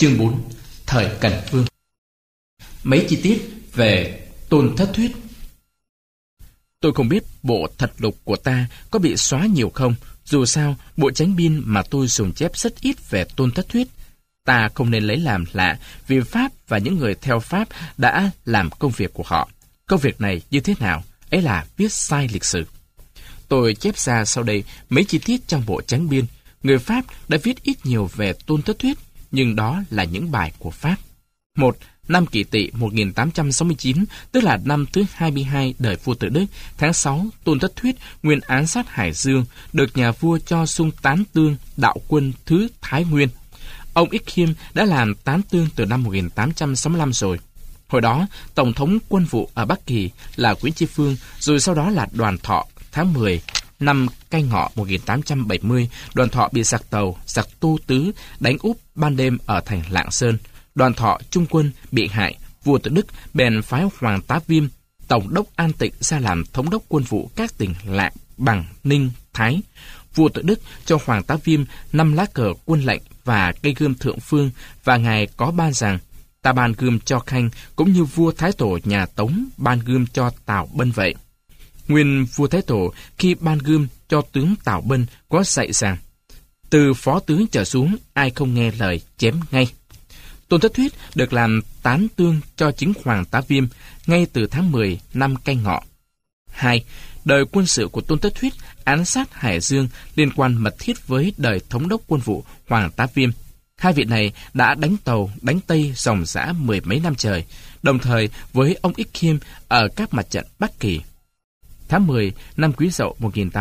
Chương 4. Thời Cần Vương. Mấy chi tiết về Tôn Thất Thuyết. Tôi không biết bộ thật lục của ta có bị xóa nhiều không. Dù sao, bộ chánh biên mà tôi dùng chép rất ít về Tôn Thất Thuyết. Ta không nên lấy làm lạ vì Pháp và những người theo Pháp đã làm công việc của họ. Công việc này như thế nào? Ấy là viết sai lịch sử. Tôi chép ra sau đây mấy chi tiết trong bộ chánh biên. Người Pháp đã viết ít nhiều về Tôn Thất Thuyết, nhưng đó là những bài của Pháp. 1. Năm Kỷ Tỵ 1869, tức là năm thứ 22 đời vua Tự Đức, tháng 6, Tôn Thất Thuyết nguyên án sát Hải Dương, được nhà vua cho xung tán tương đạo quân thứ Thái Nguyên. Ông Ích Khiêm đã làm tán tương từ năm 1865 rồi. Hồi đó, Tổng thống quân vụ ở Bắc Kỳ là Nguyễn Tri Phương, rồi sau đó là Đoàn Thọ. Tháng 10 năm Canh Ngọ 1870, Đoàn Thọ bị giặc Tàu, giặc Tô Tứ đánh úp ban đêm ở thành Lạng Sơn. Đoàn Thọ trung quân bị hại, vua Tự Đức bèn phái Hoàng Tá Viêm, tổng đốc An Tịnh ra làm thống đốc quân vụ các tỉnh Lạng, Bằng, Ninh, Thái. Vua Tự Đức cho Hoàng Tá Viêm 5 lá cờ quân lệnh và cây gươm thượng phương, và ngài có ban rằng: ta ban gươm cho Khanh, cũng như vua Thái Tổ nhà Tống ban gươm cho Tào Bân vậy. Nguyên vua Thái Tổ khi ban gươm cho tướng Tào Bân có dạy rằng: từ phó tướng trở xuống, ai không nghe lời chém ngay. Tôn Thất Thuyết được làm tán tương cho chính Hoàng Tá Viêm ngay từ tháng 10 năm Canh Ngọ. 2. Đời quân sự của Tôn Thất Thuyết án sát Hải Dương liên quan mật thiết với đời thống đốc quân vụ Hoàng Tá Viêm. Hai vị này đã đánh Tàu, đánh Tây ròng rã 10 mấy năm trời, đồng thời với ông Ích Khiêm ở các mặt trận Bắc Kỳ. Tháng 10 năm Quý Dậu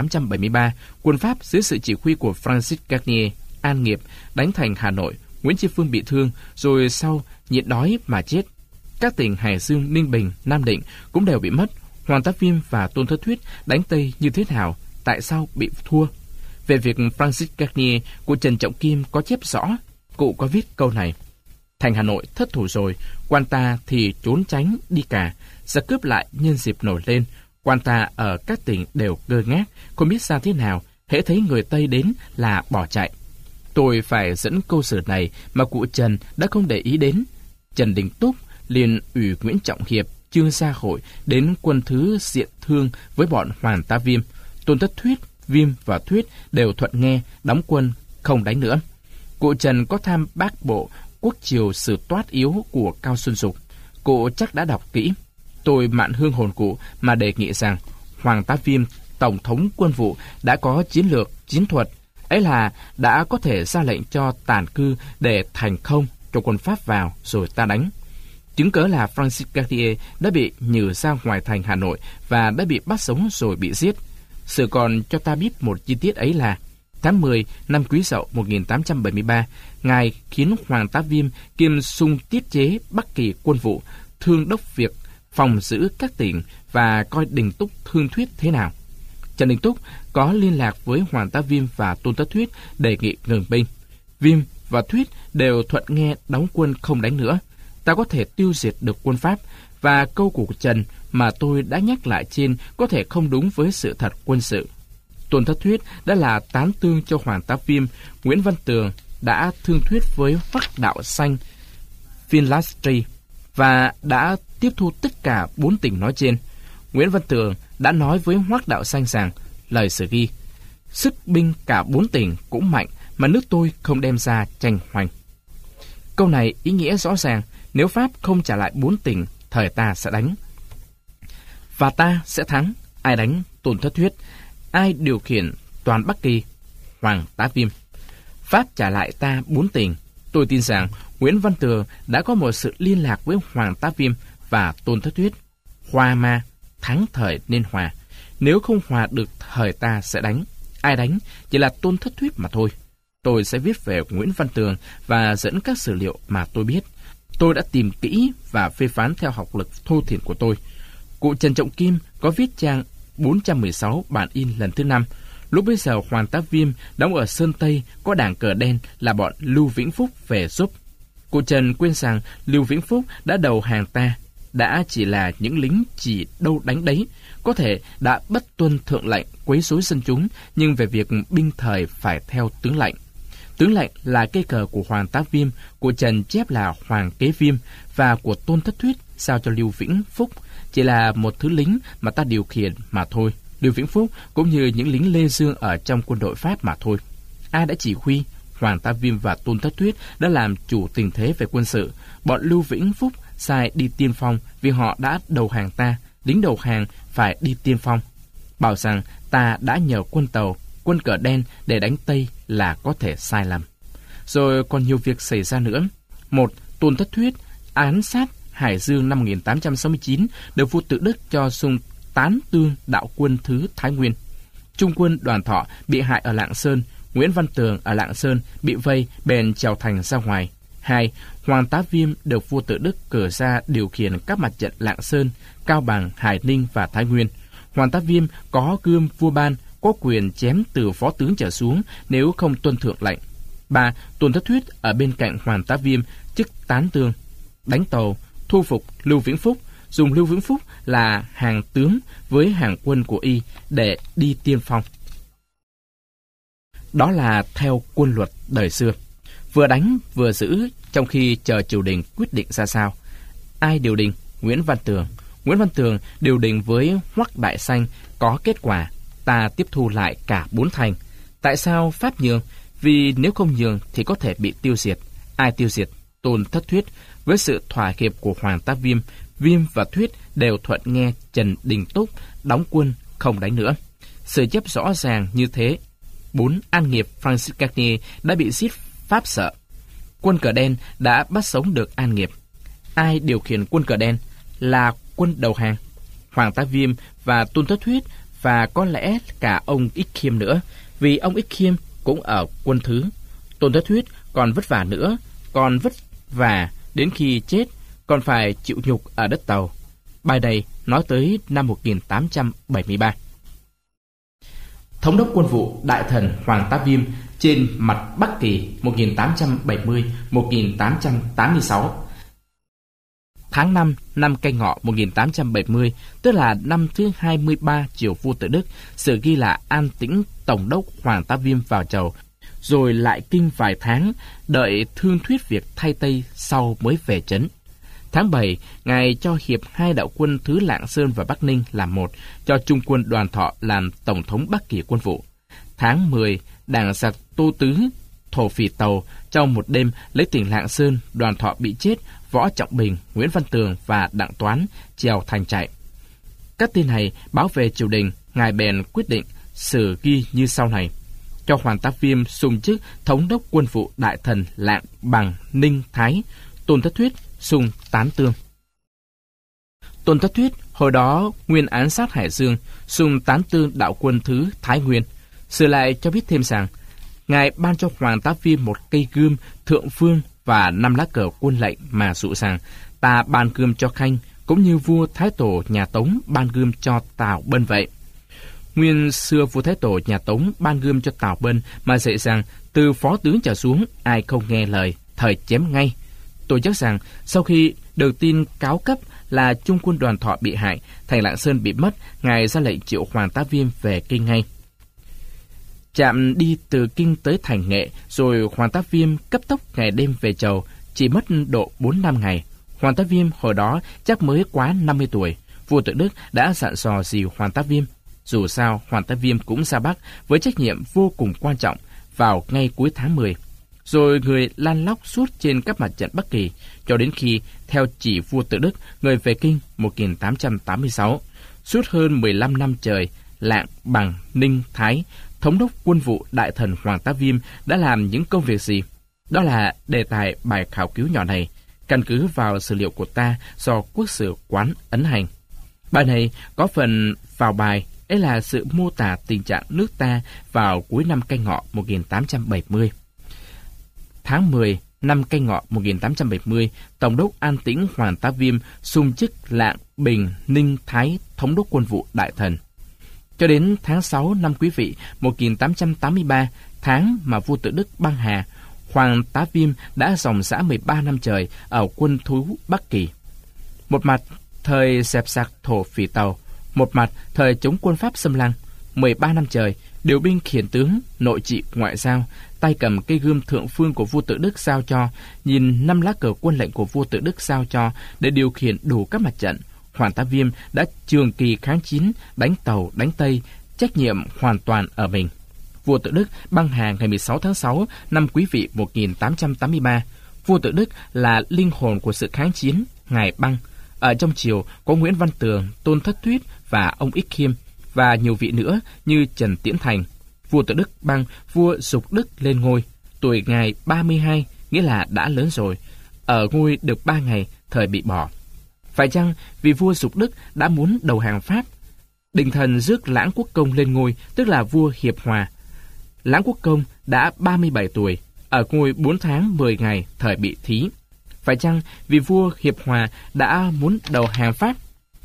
1873, quân Pháp dưới sự chỉ huy của Francis Garnier, An Nghiệp đánh thành Hà Nội. Nguyễn Tri Phương bị thương, rồi sau nhịn đói mà chết. Các tỉnh Hải Dương, Ninh Bình, Nam Định cũng đều bị mất. Hoàng Tá Viêm và Tôn Thất Thuyết đánh Tây như thế nào? Tại sao bị thua? Về việc Francis Garnier của Trần Trọng Kim có chép rõ. Cụ có viết câu này: thành Hà Nội thất thủ rồi, quan ta thì trốn tránh đi cả, giặc cướp lại nhân dịp nổi lên. Quan ta ở các tỉnh đều ngơ ngác, không biết ra thế nào, hễ thấy người Tây đến là bỏ chạy. Tôi phải dẫn câu sử này mà cụ Trần đã không để ý đến. Trần Đình Túc liền ủy Nguyễn Trọng Hiệp, Trương Gia Hội đến quân thứ diện thương với bọn Hoàng Tá Viêm. Tôn Thất Thuyết, Viêm và Thuyết đều thuận nghe, đóng quân không đánh nữa. Cụ Trần có tham bác bộ Quốc Triều Sử Toát Yếu của Cao Xuân Dục. Cụ chắc đã đọc kỹ. Tôi mạn hương hồn cụ mà đề nghị rằng Hoàng Tá Viêm, tổng thống quân vụ, đã có chiến lược, chiến thuật. Ấy là đã có thể ra lệnh cho tản cư để thành không cho quân Pháp vào rồi ta đánh. Chứng cớ là Francis Garnier đã bị nhử ra ngoài thành Hà Nội và đã bị bắt sống rồi bị giết. Sự còn cho ta biết một chi tiết ấy là tháng 10 năm Quý Dậu 1873, ngài khiến Hoàng Tá Viêm kiêm xung tiết chế Bắc Kỳ quân vụ, thương đốc việc phòng giữ các tỉnh và coi Đình Túc thương Thuyết thế nào. Trần Đình Túc có liên lạc với Hoàng Tá Viêm và Tôn Thất Thuyết đề nghị ngừng binh. Viêm và Thuyết đều thuận nghe đóng quân không đánh nữa. Ta có thể tiêu diệt được quân Pháp, và câu của Trần mà tôi đã nhắc lại trên có thể không đúng với sự thật quân sự. Tôn Thất Thuyết đã là tán tương cho Hoàng Tá Viêm. Nguyễn Văn Tường đã thương thuyết với Hoắc Đạo Xanh, Finlastri, và đã tiếp thu tất cả 4 tỉnh nói trên. Nguyễn Văn Tường đã nói với Hoắc Đạo Xanh rằng, lời sử ghi: sức binh cả 4 tỉnh cũng mạnh mà nước tôi không đem ra tranh hoành. Câu này ý nghĩa rõ ràng, nếu Pháp không trả lại 4 tỉnh, thời ta sẽ đánh. Và ta sẽ thắng. Ai đánh? Tôn Thất Thuyết. Ai điều khiển toàn Bắc Kỳ? Hoàng Tá Viêm. Pháp trả lại ta 4 tỉnh. Tôi tin rằng Nguyễn Văn Tường đã có một sự liên lạc với Hoàng Tá Viêm và Tôn Thất Thuyết. Hòa mà, thắng thời nên hòa. Nếu không hòa được, thời ta sẽ đánh. Ai đánh? Chỉ là Tôn Thất Thuyết mà thôi. Tôi sẽ viết về Nguyễn Văn Tường và dẫn các sử liệu mà tôi biết. Tôi đã tìm kỹ và phê phán theo học lực thô thiển của tôi. Cụ Trần Trọng Kim có viết trang 416 bản in lần thứ 5. Lúc bấy giờ Hoàng Tá Viêm đóng ở Sơn Tây có đảng cờ đen là bọn Lưu Vĩnh Phúc về giúp. Cụ Trần quên rằng Lưu Vĩnh Phúc đã đầu hàng ta, đã chỉ là những lính chỉ đâu đánh đấy, có thể đã bất tuân thượng lệnh quấy rối dân chúng, nhưng về việc binh thời phải theo tướng lệnh. Tướng lệnh là cây cờ của Hoàng Tá Viêm, của Trần chép là Hoàng Kế Viêm và của Tôn Thất Thuyết giao cho Lưu Vĩnh Phúc, chỉ là một thứ lính mà ta điều khiển mà thôi. Lưu Vĩnh Phúc cũng như những lính Lê Dương ở trong quân đội Pháp mà thôi. Ai đã chỉ huy? Hoàng Tá Viêm và Tôn Thất Thuyết đã làm chủ tình thế về quân sự. Bọn Lưu Vĩnh Phúc sai đi tiên phong vì họ đã đầu hàng ta. Lính đầu hàng phải đi tiên phong. Bảo rằng ta đã nhờ quân tàu, quân cờ đen để đánh Tây là có thể sai lầm. Rồi còn nhiều việc xảy ra nữa. Một, Tôn Thất Thuyết án sát Hải Dương năm 1869 được vua Tự Đức cho xung tán tương đạo quân thứ Thái Nguyên. Trung quân Đoàn Thọ bị hại ở Lạng Sơn. Nguyễn Văn Tường ở Lạng Sơn bị vây bèn trèo thành ra ngoài. 2. Hoàng Tá Viêm được vua Tự Đức cử ra điều khiển các mặt trận Lạng Sơn, Cao Bằng, Hải Ninh và Thái Nguyên. Hoàng Tá Viêm có gươm vua ban, có quyền chém từ phó tướng trở xuống nếu không tuân thượng lệnh. 3. Tôn Thất Thuyết ở bên cạnh Hoàng Tá Viêm chức tán tương, đánh tàu, thu phục Lưu Vĩnh Phúc, dùng Lưu Vĩnh Phúc là hàng tướng với hàng quân của y để đi tiên phong. Đó là theo quân luật đời xưa, vừa đánh vừa giữ trong khi chờ triều đình quyết định ra sao. Ai điều đình? Nguyễn Văn Tường. Nguyễn Văn Tường điều đình với Hoắc Đại Sanh, có kết quả, ta tiếp thu lại cả 4 thành. Tại sao Pháp nhường? Vì nếu không nhường thì có thể bị tiêu diệt. Ai tiêu diệt? Tôn Thất Thuyết. Với sự thỏa hiệp của Hoàng Tá Viêm, Viêm và Thuyết đều thuận nghe Trần Đình Túc đóng quân không đánh nữa. Sự chấp rõ ràng như thế. 4. An Nghiệp Francis Garnier đã bị giết Pháp sợ. Quân cờ đen đã bắt sống được An Nghiệp. Ai điều khiển quân cờ đen? Là quân đầu hàng. Hoàng Tá Viêm và Tôn Thất Thuyết, và có lẽ cả ông Ích Khiêm nữa, vì ông Ích Khiêm cũng ở quân thứ. Tôn Thất Thuyết còn vất vả nữa, còn vất vả đến khi chết, còn phải chịu nhục ở đất Tàu. Bài này nói tới năm 1873. Thống đốc quân vụ Đại Thần Hoàng Tá Viêm trên mặt Bắc Kỳ 1870-1886. Tháng 5 năm Canh Ngọ 1870, tức là năm thứ 23 triều vua Tự Đức, sử ghi là An Tĩnh Tổng đốc Hoàng Tá Viêm vào chầu, rồi lại kinh vài tháng, đợi thương thuyết việc thay Tây sau mới về trấn. Tháng 7, Ngài cho hiệp 2 đạo quân thứ Lạng Sơn và Bắc Ninh làm một, cho Trung quân Đoàn Thọ làm Tổng thống Bắc Kỳ quân vụ. Tháng 10, đảng giặc Tô Tứ, thổ phỉ Tàu, trong một đêm lấy tỉnh Lạng Sơn, Đoàn Thọ bị chết, Võ Trọng Bình, Nguyễn Văn Tường và Đặng Toán trèo thành chạy. Các tin này báo về triều đình, Ngài bèn quyết định sử ghi như sau này: cho Hoàng Tá Viêm xung chức thống đốc quân vụ Đại Thần Lạng, Bằng, Ninh, Thái. Tôn Thất Thuyết xung tán tương. Tôn Thất Thuyết hồi đó nguyên án sát Hải Dương, xung tán tương đạo quân thứ Thái Nguyên. Sử lại cho biết thêm rằng Ngài ban cho Hoàng Tá Viêm một cây gươm thượng phương và 5 lá cờ quân lệnh mà dụ rằng ta ban gươm cho Khanh, cũng như vua Thái Tổ nhà Tống ban gươm cho Tào Bân vậy. Nguyên xưa vua Thái Tổ nhà Tống ban gươm cho Tào Bân mà dạy rằng từ phó tướng trở xuống ai không nghe lời, thời chém ngay. Tôi chắc rằng sau khi được tin cáo cấp là Trung quân Đoàn Thọ bị hại, thành Lạng Sơn bị mất, Ngài ra lệnh triệu Hoàng Tá Viêm về Kinh ngay. Chạm đi từ Kinh tới thành Nghệ, rồi Hoàng Tá Viêm cấp tốc ngày đêm về chầu, chỉ mất độ 4-5 ngày. Hoàng Tá Viêm hồi đó chắc mới quá 50 tuổi. Vua Tự Đức đã dặn dò gì Hoàng Tá Viêm? Dù sao, Hoàng Tá Viêm cũng ra Bắc với trách nhiệm vô cùng quan trọng vào ngay cuối tháng 10. Rồi người lan lóc suốt trên các mặt trận Bắc Kỳ, cho đến khi, theo chỉ vua Tự Đức, người về Kinh 1886. Suốt hơn 15 năm trời, Lạng, Bằng, Ninh, Thái, thống đốc quân vụ Đại Thần Hoàng Tá Viêm đã làm những công việc gì? Đó là đề tài bài khảo cứu nhỏ này, căn cứ vào sử liệu của ta do Quốc sử Quán ấn hành. Bài này có phần vào bài, ấy là sự mô tả tình trạng nước ta vào cuối năm Canh Ngọ 1870. Tháng 10 năm Canh Ngọ 1870, Tổng đốc An Tĩnh Hoàng Tá Viêm xung chức Lạng, Bình, Ninh, Thái thống đốc quân vụ Đại Thần. Cho đến tháng 6 năm Quý Vị 1883, tháng mà vua Tự Đức băng hà, Hoàng Tá Viêm đã dòng dã 13 năm trời ở quân thú Bắc Kỳ. Một mặt thời dẹp giặc thổ phỉ Tàu, một mặt thời chống quân Pháp xâm lăng. 13 năm trời, điều binh khiển tướng, nội trị ngoại giao, tay cầm cây gươm thượng phương của vua Tự Đức giao cho, nhìn 5 lá cờ quân lệnh của vua Tự Đức giao cho để điều khiển đủ các mặt trận, Hoàng Tá Viêm đã trường kỳ kháng chiến, đánh Tàu, đánh Tây, trách nhiệm hoàn toàn ở mình. Vua Tự Đức băng hà ngày 16 tháng 6 năm Quý Vị 1883. Vua Tự Đức là linh hồn của sự kháng chiến, ngài băng. Ở trong triều có Nguyễn Văn Tường, Tôn Thất Thuyết và ông Ích Khiêm và nhiều vị nữa như Trần Tiễn Thành. Vua Tự Đức băng vua Dục Đức lên ngôi. Tuổi ngài 32, nghĩa là đã lớn rồi. Ở ngôi được 3 ngày, thời bị bỏ. Phải chăng vì vua Dục Đức đã muốn đầu hàng Pháp? Đình thần rước Lãng Quốc Công lên ngôi, tức là vua Hiệp Hòa. Lãng Quốc Công đã 37 tuổi, ở ngôi 4 tháng 10 ngày, thời bị thí. Phải chăng vì vua Hiệp Hòa đã muốn đầu hàng Pháp?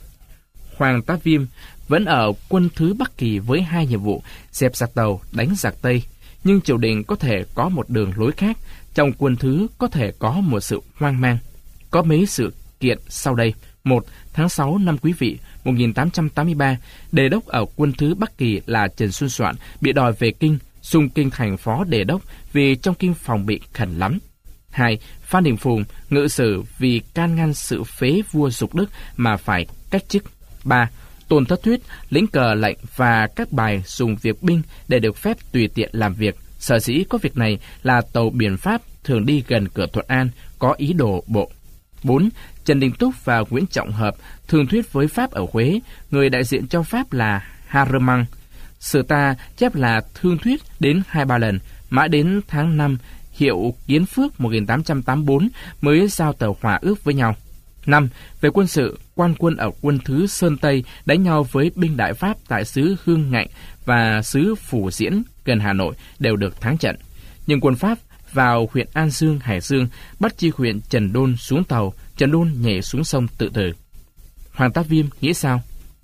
Hoàng Tá Viêm vẫn ở quân thứ Bắc Kỳ với 2 nhiệm vụ: dẹp giặc Tàu, đánh giặc Tây. Nhưng triều đình có thể có một đường lối khác, trong quân thứ có thể có một sự hoang mang. Có mấy sự kiện sau đây. 1. Tháng 6 năm Quý Vị 1883, đề đốc ở quân thứ Bắc Kỳ là Trần Xuân Soạn bị đòi về kinh, xung kinh thành phó đề đốc vì trong kinh phòng bị khẩn lắm. 2. Phan Đình Phùng ngự sử vì can ngăn sự phế vua Dục Đức mà phải cách chức. 3. Tôn Thất Thuyết lĩnh cờ lệnh và các bài dùng việc binh để được phép tùy tiện làm việc. Sở dĩ có việc này là tàu biển Pháp thường đi gần cửa Thuận An, có ý đồ bộ. 4. Trần Đình Túc và Nguyễn Trọng Hợp thương thuyết với Pháp ở Huế, người đại diện cho Pháp là Haremang. Sử ta chép là thương thuyết đến 2-3 lần, mãi đến tháng 5, hiệu Kiến Phước 1884 mới giao tờ hòa ước với nhau. 5. Về quân sự, quan quân ở quân thứ Sơn Tây đánh nhau với binh đại Pháp tại xứ Hương Ngạnh và xứ Phủ Diễn gần Hà Nội đều được thắng trận. Nhưng quân Pháp vào huyện An Dương, Hải Dương, bắt chi huyện Trần Đôn xuống tàu, Trần Đôn nhảy xuống sông tự tử. Hoàng Tá Viêm nghĩ sao?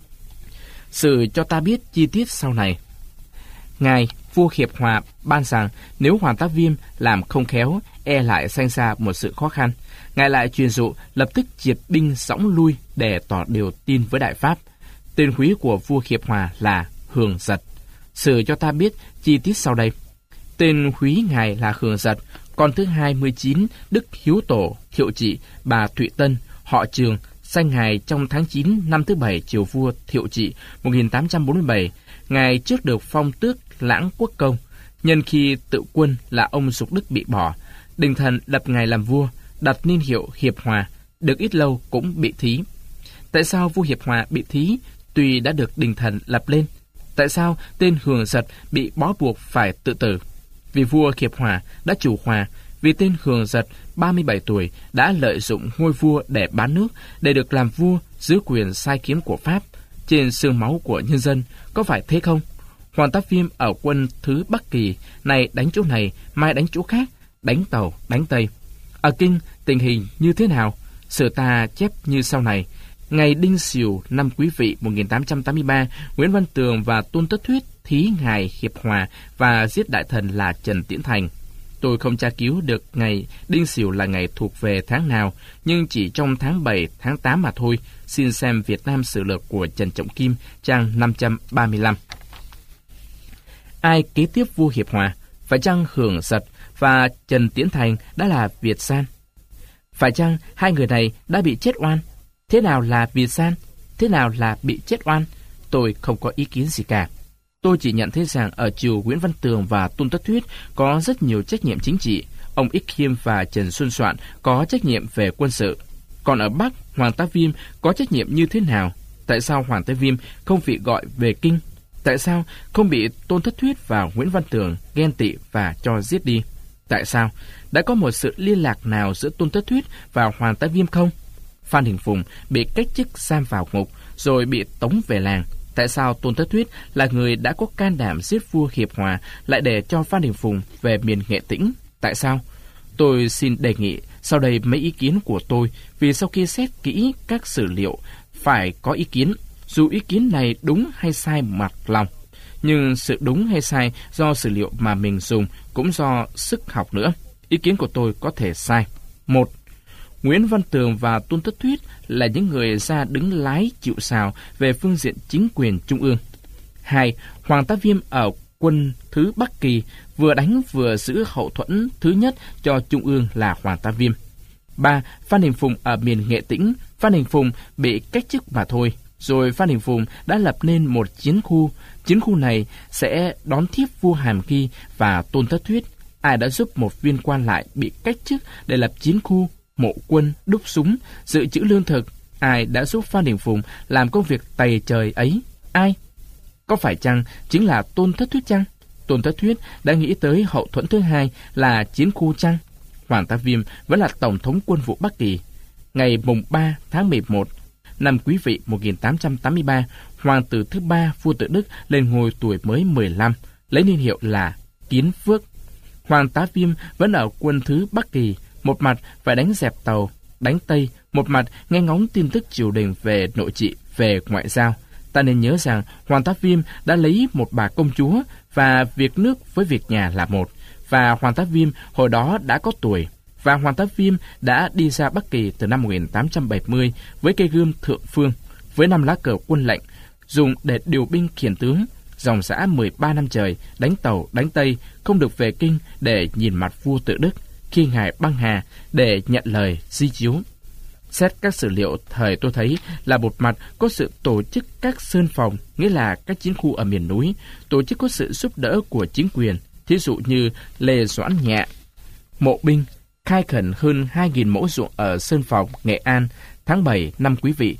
Sử cho ta biết chi tiết sau này. Ngài vua Hiệp Hòa ban rằng nếu Hoàng Tá Viêm làm không khéo, e lại sanh ra một sự khó khăn. Ngài lại truyền dụ lập tức triệt binh sõng lui để tỏ điều tin với Đại Pháp. Tên quý của vua Hiệp Hòa là Hường Giật. Sử cho ta biết chi tiết sau đây. Tên quý ngài là Hường Giật, con thứ 29 Đức Hiếu Tổ Thiệu Trị, bà Thụy Tân, họ Trường, sanh ngài trong tháng 9 năm thứ 7 triều vua Thiệu Trị 1847. Ngài trước được phong tước Lãng Quốc Công. Nhân khi tự quân là ông Dục Đức bị bỏ, đình thần lập ngài làm vua, đặt niên hiệu Hiệp Hòa, được ít lâu cũng bị thí. Tại sao vua Hiệp Hòa bị thí tuy đã được đình thần lập lên? Tại sao tên Hường Giật bị bó buộc phải tự tử? Vì vua Hiệp Hòa đã chủ hòa, vì tên Hường Giật 37 tuổi đã lợi dụng ngôi vua để bán nước, để được làm vua dưới quyền sai khiến của Pháp, trên xương máu của nhân dân, có phải thế không? Hoàng Tá Viêm ở quân thứ Bắc Kỳ, này đánh chỗ này, mai đánh chỗ khác, đánh Tàu, đánh Tây. Ở Kinh, tình hình như thế nào? Sử ta chép như sau này. Ngày Đinh Sửu năm Quý Vị 1883, Nguyễn Văn Tường và Tôn Thất Thuyết thí ngài Hiệp Hòa và giết đại thần là Trần Tiễn Thành. Tôi không tra cứu được ngày Đinh Sửu là ngày thuộc về tháng nào, nhưng chỉ trong tháng 7, tháng 8 mà thôi. Xin xem Việt Nam Sử Lược của Trần Trọng Kim, trang 535. Ai kế tiếp vua Hiệp Hòa? Phải chăng Hường Giật và Trần Tiễn Thành đã là Việt San? Phải chăng hai người này đã bị chết oan? Thế nào là Việt San? Thế nào là bị chết oan? Tôi không có ý kiến gì cả. Tôi chỉ nhận thấy rằng ở triều Nguyễn Văn Tường và Tôn Thất Thuyết có rất nhiều trách nhiệm chính trị. Ông Ích Khiêm và Trần Xuân Soạn có trách nhiệm về quân sự. Còn ở Bắc, Hoàng Tá Viêm có trách nhiệm như thế nào? Tại sao Hoàng Tá Viêm không bị gọi về kinh? Tại sao không bị Tôn Thất Thuyết và Nguyễn Văn Tường ghen tị và cho giết đi? Tại sao? Đã có một sự liên lạc nào giữa Tôn Thất Thuyết và Hoàng Tá Viêm không? Phan Đình Phùng bị cách chức giam vào ngục, rồi bị tống về làng. Tại sao Tôn Thất Thuyết là người đã có can đảm giết vua Hiệp Hòa lại để cho Phan Đình Phùng về miền Nghệ Tĩnh? Tại sao? Tôi xin đề nghị sau đây mấy ý kiến của tôi, vì sau khi xét kỹ các sử liệu phải có ý kiến, dù ý kiến này đúng hay sai mặt lòng. Nhưng sự đúng hay sai do sử liệu mà mình dùng cũng do sức học nữa. Ý kiến của tôi có thể sai. 1. Nguyễn Văn Tường và Tôn Thất Thuyết là những người ra đứng lái chịu sào về phương diện chính quyền trung ương. 2. Hoàng Tá Viêm ở quân thứ Bắc Kỳ, vừa đánh vừa giữ hậu thuẫn thứ nhất cho Trung ương là Hoàng Tá Viêm. 3. Phan Đình Phùng ở miền Nghệ Tĩnh. Phan Đình Phùng bị cách chức mà thôi. Rồi Phan Đình Phùng đã lập nên một chiến khu. Chiến khu này sẽ đón tiếp vua Hàm Nghi và Tôn Thất Thuyết. Ai đã giúp một viên quan lại bị cách chức để lập chiến khu, mộ quân, đúc súng, dự trữ lương thực? Ai đã giúp Phan Đình Phùng làm công việc tày trời ấy? Ai? Có phải chăng chính là Tôn Thất Thuyết chăng? Tôn Thất Thuyết đã nghĩ tới hậu thuẫn thứ hai là chiến khu chăng? Hoàng Tá Viêm vẫn là tổng thống quân vụ Bắc Kỳ. Ngày mùng 3 tháng 11 năm Quý Vị 1883, hoàng tử thứ 3 vua Tự Đức lên ngôi tuổi mới 15, lấy niên hiệu là Kiến Phước. Hoàng Tá Viêm vẫn ở quân thứ Bắc Kỳ, một mặt phải đánh dẹp Tàu, đánh Tây, một mặt nghe ngóng tin tức triều đình về nội trị, về ngoại giao. Ta nên nhớ rằng Hoàng Tá Viêm đã lấy một bà công chúa và việc nước với việc nhà là một. Và Hoàng Tá Viêm hồi đó đã có tuổi. Và Hoàng Tá Viêm đã đi ra Bắc Kỳ từ năm 1870 với cây gươm thượng phương, với 5 lá cờ quân lệnh, dùng để điều binh khiển tướng, dòng dã 13 năm trời, đánh Tàu, đánh Tây, không được về kinh để nhìn mặt vua Tự Đức khi ngài băng hà để nhận lời di chiếu. Xét các sử liệu thời tôi thấy là một mặt có sự tổ chức các sơn phòng, nghĩa là các chiến khu ở miền núi, tổ chức có sự giúp đỡ của chính quyền, thí dụ như Lê Doãn Nhạ, mộ binh, khai khẩn hơn 2.000 mẫu ruộng ở Sơn Phòng, Nghệ An, tháng 7 năm Quý Vị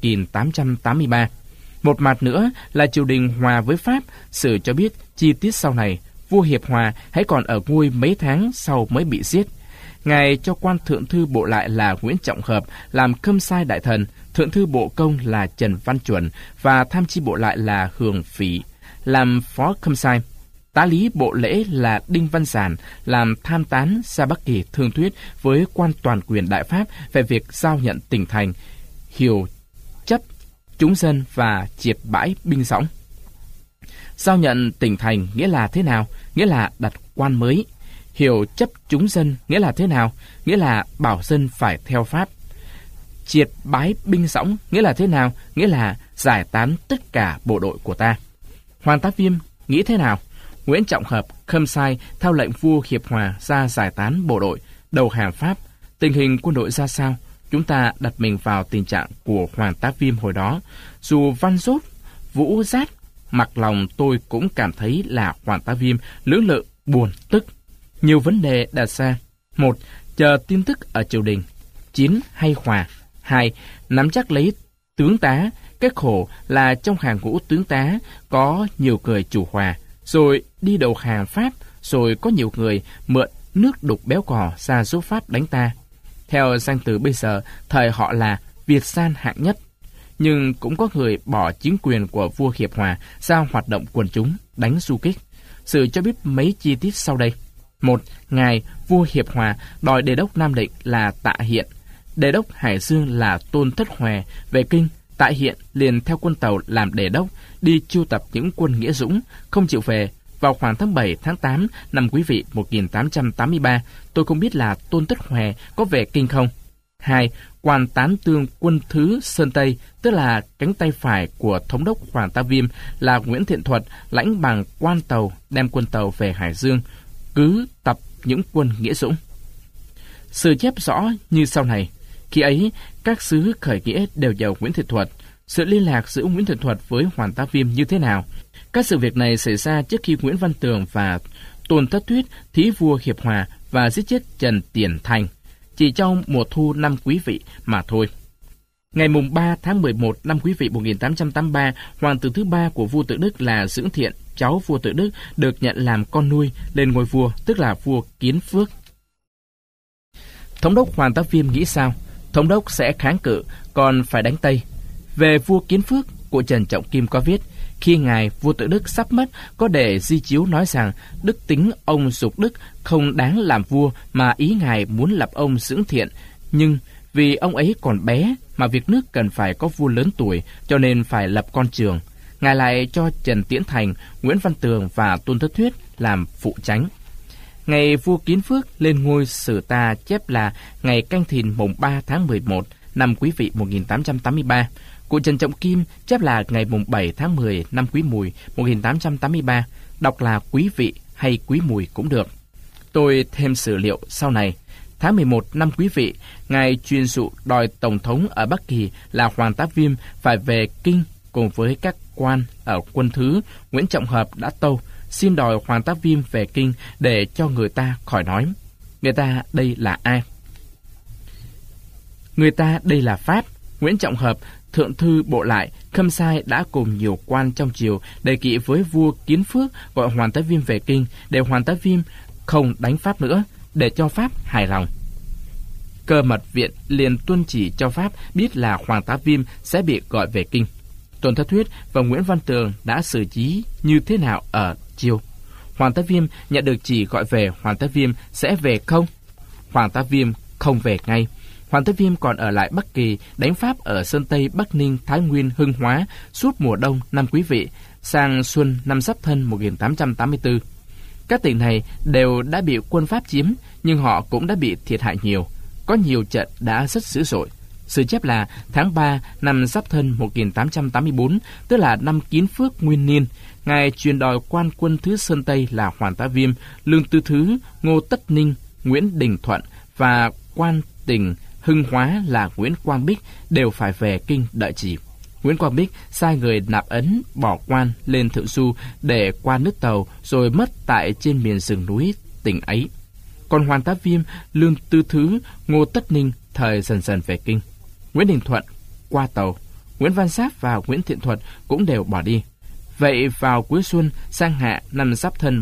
1883. Một mặt nữa là triều đình hòa với Pháp, sử cho biết chi tiết sau này, vua Hiệp Hòa hãy còn ở ngôi mấy tháng sau mới bị giết. Ngài cho quan thượng thư bộ lại là Nguyễn Trọng Hợp làm khâm sai đại thần, thượng thư bộ công là Trần Văn Chuẩn và tham chi bộ lại là Hường Phỉ làm phó khâm sai. Tá lý bộ lễ là Đinh Văn Giản làm tham tán ra Bắc Kỳ thương thuyết với quan toàn quyền Đại Pháp về việc giao nhận tỉnh thành, hiểu chấp chúng dân và triệt bãi binh sõng. Giao nhận tỉnh thành nghĩa là thế nào? Nghĩa là đặt quan mới. Hiểu chấp chúng dân nghĩa là thế nào? Nghĩa là bảo dân phải theo Pháp. Triệt bãi binh sõng nghĩa là thế nào? Nghĩa là giải tán tất cả bộ đội của ta. Hoàng Tá Viêm nghĩ thế nào? Nguyễn Trọng Hợp khâm sai theo lệnh vua Hiệp Hòa ra giải tán bộ đội, đầu hàng Pháp. Tình hình quân đội ra sao? Chúng ta đặt mình vào tình trạng của Hoàng Tá Viêm hồi đó. Dù văn dốt, vũ rát, mặc lòng tôi cũng cảm thấy là Hoàng Tá Viêm lưỡng lự, buồn tức. Nhiều vấn đề đặt ra. 1. Chờ tin tức ở triều đình. Chiến hay hòa? 2. Nắm chắc lấy tướng tá. Cái khổ là trong hàng ngũ tướng tá có nhiều người chủ hòa, rồi đi đầu hàng Pháp, rồi có nhiều người mượn nước đục béo cò ra giúp Pháp đánh ta. Theo danh từ bây giờ, thời họ là Việt San hạng nhất. Nhưng cũng có người bỏ chính quyền của vua Hiệp Hòa ra hoạt động quần chúng, đánh du kích. Sử cho biết mấy chi tiết sau đây. 1. Ngài vua Hiệp Hòa đòi đề đốc Nam Định là Tạ Hiện, đề đốc Hải Dương là Tôn Thất Hòe về kinh. Tạ Hiện liền theo quân Tàu làm đề đốc, đi chiêu tập những quân nghĩa dũng, không chịu về. Vào khoảng tháng 7, tháng 8 năm Quý Vị 1883, tôi không biết là Tôn Thất Hòe có về kinh không. 2. Quan tán tương quân thứ Sơn Tây, tức là cánh tay phải của thống đốc Hoàng Tá Viêm là Nguyễn Thiện Thuật, lãnh bằng quan Tàu đem quân Tàu về Hải Dương, cứ tập những quân nghĩa dũng. Sử chép rõ như sau này. Khi ấy, các sứ khởi nghĩa đều nhờ Nguyễn Thiện Thuật. Sự liên lạc giữa Nguyễn Thiện Thuật với Hoàng Tá Viêm như thế nào? Các sự việc này xảy ra trước khi Nguyễn Văn Tường và Tôn Thất Thuyết thí vua Hiệp Hòa và giết chết Trần Tiền Thành, chỉ trong mùa thu năm Quý Vị mà thôi. Ngày mùng 3 tháng 11 năm Quý Vị 1883, hoàng tử thứ 3 của vua Tự Đức là Dưỡng Thiện, cháu vua Tự Đức, được nhận làm con nuôi lên ngôi vua, tức là vua Kiến Phước. Thống đốc Hoàng Tá Viêm nghĩ sao? Thống đốc sẽ kháng cự, còn phải đánh Tây. Về vua Kiến Phước, của Trần Trọng Kim có viết, khi ngài vua Tự Đức sắp mất, có để di chiếu nói rằng đức tính ông Dục Đức không đáng làm vua, mà ý ngài muốn lập ông Dưỡng Thiện. Nhưng vì ông ấy còn bé, mà việc nước cần phải có vua lớn tuổi, cho nên phải lập con Trường. Ngài lại cho Trần Tiễn Thành, Nguyễn Văn Tường và Tôn Thất Thuyết làm phụ chánh. Ngày vua Kiến Phước lên ngôi, sử ta chép là ngày Canh Thìn mùng 3 tháng 11 năm Quý Vị 1883. Của Trần Trọng Kim chép là ngày mùng 7 tháng 10 năm Quý Mùi 1883. đọc là Quý Vị hay Quý Mùi cũng được. Tôi thêm sử liệu sau này. Tháng 11 năm Quý Vị, Ngài truyền dụ đòi Tổng thống ở Bắc Kỳ là Hoàng tá Viêm phải về Kinh cùng với các quan ở quân thứ. Nguyễn Trọng Hợp đã tâu xin đòi Hoàng tá Viêm về Kinh để cho người ta khỏi nói. Người ta đây là ai? Người ta đây là Pháp. Nguyễn Trọng Hợp, thượng thư bộ lại, khâm sai đã cùng nhiều quan trong triều đề nghị với vua Kiến Phước gọi Hoàng tá Viêm về Kinh để Hoàng tá Viêm không đánh Pháp nữa, để cho Pháp hài lòng. Cơ mật viện liền tuân chỉ cho Pháp biết là Hoàng tá Viêm sẽ bị gọi về Kinh. Tôn Thất Thuyết và Nguyễn Văn Tường đã xử trí như thế nào ở triều? Hoàng tá Viêm nhận được chỉ gọi về, Hoàng tá Viêm sẽ về không? Hoàng tá Viêm không về ngay. Hoàng tá Viêm còn ở lại Bắc Kỳ đánh Pháp ở Sơn Tây, Bắc Ninh, Thái Nguyên, Hưng Hóa suốt mùa đông năm Quý Vị sang xuân năm Giáp Thân 1884. Các tỉnh này đều đã bị quân Pháp chiếm, nhưng họ cũng đã bị thiệt hại nhiều. Có nhiều trận đã rất dữ dội. Sử chép là tháng 3 năm Giáp Thân 1884, tức là năm Kiến Phước Nguyên Niên, Ngài truyền đòi quan quân thứ Sơn Tây là Hoàng tá Viêm, Lương Tư Thứ, Ngô Tất Ninh, Nguyễn Đình Thuận và quan tỉnh Hưng Hóa là Nguyễn Quang Bích đều phải về Kinh đợi chỉ. Nguyễn Quang Bích sai người nạp ấn bỏ quan lên Thượng Du để qua nước Tàu rồi mất tại trên miền rừng núi tỉnh ấy. Còn Hoàng tá Viêm, Lương Tư Thứ, Ngô Tất Ninh thời dần dần về Kinh. Nguyễn Đình Thuận qua Tàu, Nguyễn Văn Giáp và Nguyễn Thiện Thuật cũng đều bỏ đi. Vậy vào cuối xuân sang hạ năm Giáp Thân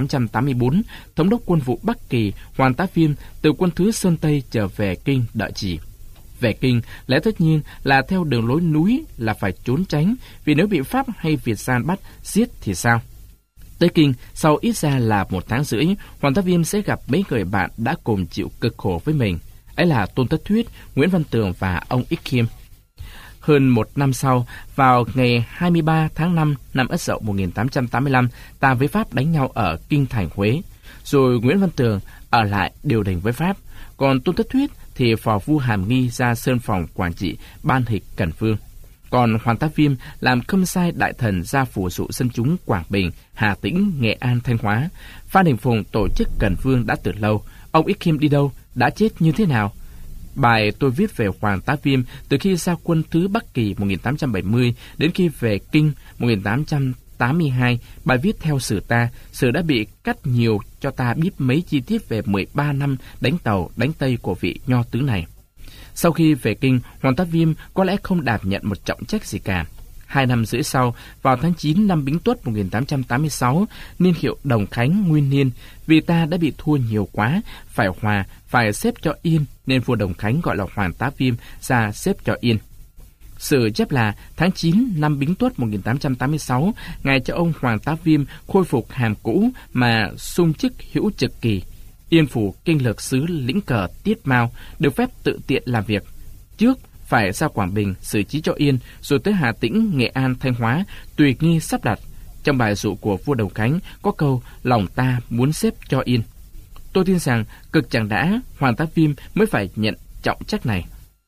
1884, thống đốc quân vụ Bắc Kỳ Hoàng tá Viêm từ quân thứ Sơn Tây trở về Kinh đợi chỉ. Về Kinh, lẽ tất nhiên là theo đường lối núi là phải trốn tránh, vì nếu bị Pháp hay Việt Gian bắt, giết thì sao? Tới Kinh, sau ít ra là 1 tháng rưỡi, Hoàng tá Viêm sẽ gặp mấy người bạn đã cùng chịu cực khổ với mình. Ấy là Tôn Thất Thuyết, Nguyễn Văn Tường và ông Ích Khiêm. Hơn 1 năm sau, vào ngày 23 tháng 5 năm Ất Dậu 1885, ta với Pháp đánh nhau ở Kinh thành Huế. Rồi Nguyễn Văn Tường ở lại điều đình với Pháp. Còn Tôn Thất Thuyết thì phò vua Hàm Nghi ra Sơn Phòng Quảng Trị ban hịch Cần Vương. Còn Hoàng tá Viêm làm khâm sai đại thần ra phủ dụ dân chúng Quảng Bình, Hà Tĩnh, Nghệ An, Thanh Hóa. Phan Đình Phùng tổ chức Cần Vương đã từ lâu. Ông Ích Khiêm đi đâu? Đã chết như thế nào? Bài tôi viết về Hoàng tá Viêm từ khi ra quân thứ Bắc Kỳ 1870 đến khi về Kinh 1882, bài viết theo sử ta. Sử đã bị cắt nhiều cho ta biết mấy chi tiết về 13 năm đánh Tàu, đánh Tây của vị nho tướng này. Sau khi về Kinh, Hoàng tá Viêm có lẽ không đảm nhận một trọng trách gì cả. 2 năm rưỡi sau, vào tháng 9 năm Bính Tuất 1886, niên hiệu Đồng Khánh Nguyên Niên, vì ta đã bị thua nhiều quá, phải hòa, phải xếp cho yên, nên vua Đồng Khánh gọi là Hoàng tá Viêm ra xếp cho yên. Sử chép là tháng 9 năm Bính Tuất 1886, Ngài cho ông Hoàng tá Viêm khôi phục hàm cũ mà sung chức hữu trực kỳ. Yên phủ kinh lược sứ lĩnh cờ Tiết Mao được phép tự tiện làm việc. Trước phải ra Quảng Bình xử trí cho yên, rồi tới Hà Tĩnh, Nghệ An, Thanh Hóa tùy nghi sắp đặt. Trong bài dụ của vua Đồng Khánh có câu lòng ta muốn xếp cho yên. Tôi tin rằng cực chẳng đã Hoàng tá Viêm mới phải nhận trọng trách này.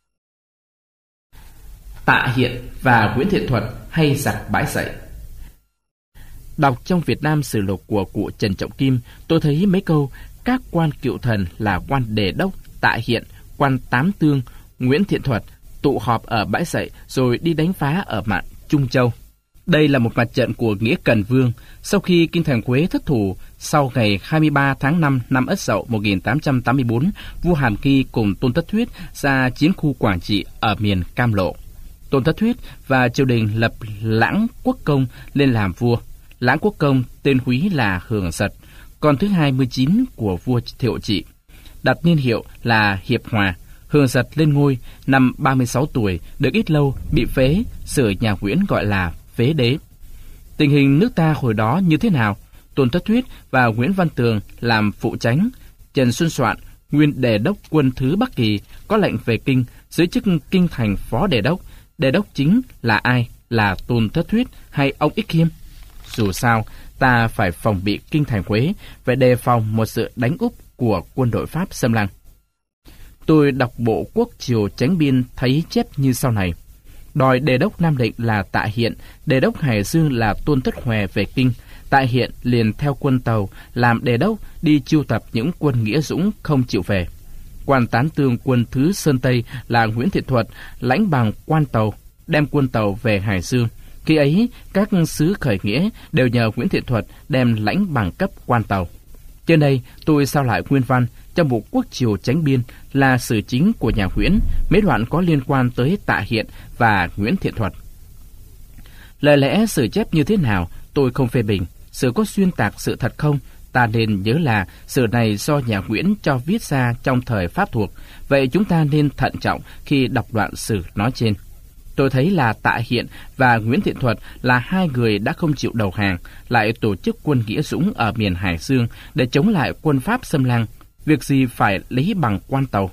Tạ Hiện và Nguyễn Thiện Thuật hay giặc bãi dậy. Đọc trong Việt Nam Sử Lục của cụ Trần Trọng Kim, tôi thấy mấy câu các quan cựu thần là quan Đề Đốc, Tạ Hiện, quan Tám Tương, Nguyễn Thiện Thuật tụ họp ở bãi dậy rồi đi đánh phá ở mạn Trung Châu. Đây là một mặt trận của nghĩa Cần Vương. Sau khi Kinh thành Huế thất thủ, sau ngày 23 tháng 5 năm Ất Dậu 1884, vua Hàm Nghi cùng Tôn Thất Thuyết ra chiến khu Quảng Trị ở miền Cam Lộ. Tôn Thất Thuyết và triều đình lập Lãng Quốc Công lên làm vua. Lãng Quốc Công tên húy là Hưởng Giật, con thứ 29 của vua Thiệu Trị, đặt niên hiệu là Hiệp Hòa. Hưởng Giật lên ngôi năm 36 tuổi, được ít lâu bị phế, sử nhà Nguyễn gọi là phế đế. Tình hình nước ta hồi đó như thế nào? Tôn Thất Thuyết và Nguyễn Văn Tường làm phụ chánh. Trần Xuân Soạn, nguyên đề đốc quân thứ Bắc Kỳ, có lệnh về Kinh, giữ chức Kinh thành phó đề đốc. Đề đốc chính là ai? Là Tôn Thất Thuyết hay ông Ích Khiêm? Dù sao, ta phải phòng bị Kinh thành Huế, phải đề phòng một sự đánh úp của quân đội Pháp xâm lăng. Tôi đọc bộ Quốc Triều Chánh Biên thấy chép như sau này. đòi đề đốc Nam Định là Tạ Hiện, đề đốc Hải Dương là Tôn Thất Hòe về kinh. Tạ Hiện liền theo quân Tàu làm đề đốc đi chiêu tập những quân nghĩa dũng không chịu về. Quan tán tương quân thứ Sơn Tây là Nguyễn Thiện Thuật lãnh bằng quan Tàu, đem quân Tàu về Hải Dương. Khi ấy, các sứ khởi nghĩa đều nhờ Nguyễn Thiện Thuật đem lãnh bằng cấp quan Tàu. Trên đây, tôi sao lại nguyên văn trong bộ Quốc Triều Chánh Biên là sử chính của nhà Nguyễn, mấy đoạn có liên quan tới Tạ Hiện và Nguyễn Thiện Thuật. Lời lẽ sử chép như thế nào, tôi không phê bình. Sử có xuyên tạc sự thật không? Ta nên nhớ là sử này do nhà Nguyễn cho viết ra trong thời Pháp thuộc, vậy chúng ta nên thận trọng khi đọc đoạn sử nói trên. Tôi thấy là Tạ Hiện và Nguyễn Thiện Thuật là hai người đã không chịu đầu hàng, lại tổ chức quân nghĩa dũng ở miền Hải Dương để chống lại quân Pháp xâm lăng. Việc gì phải lấy bằng quan Tàu?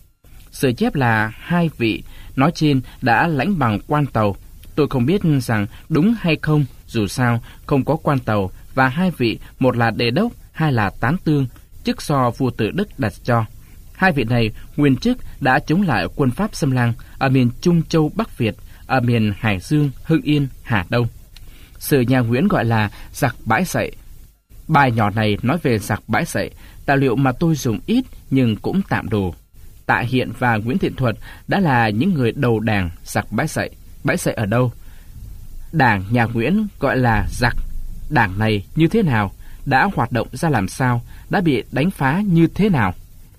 Sử chép là hai vị nói trên đã lãnh bằng quan Tàu. Tôi không biết rằng đúng hay không, dù sao không có quan Tàu và hai vị, một là đề đốc, hai là tán tương, chức do vua Tự Đức đặt cho. Hai vị này nguyên chức đã chống lại quân Pháp xâm lăng ở miền Trung Châu Bắc Việt, ở miền Hải Dương, Hưng Yên, Hà Đông. Sử nhà Nguyễn gọi là giặc bãi sậy. Bài nhỏ này nói về giặc bãi sậy, tài liệu mà tôi dùng ít nhưng cũng tạm đủ. Tạ Hiện và Nguyễn Thiện Thuật đã là những người đầu đảng giặc bãi sậy. Bãi sậy ở đâu? Đảng nhà Nguyễn gọi là giặc. Đảng này như thế nào? Đã hoạt động ra làm sao? Đã bị đánh phá như thế nào?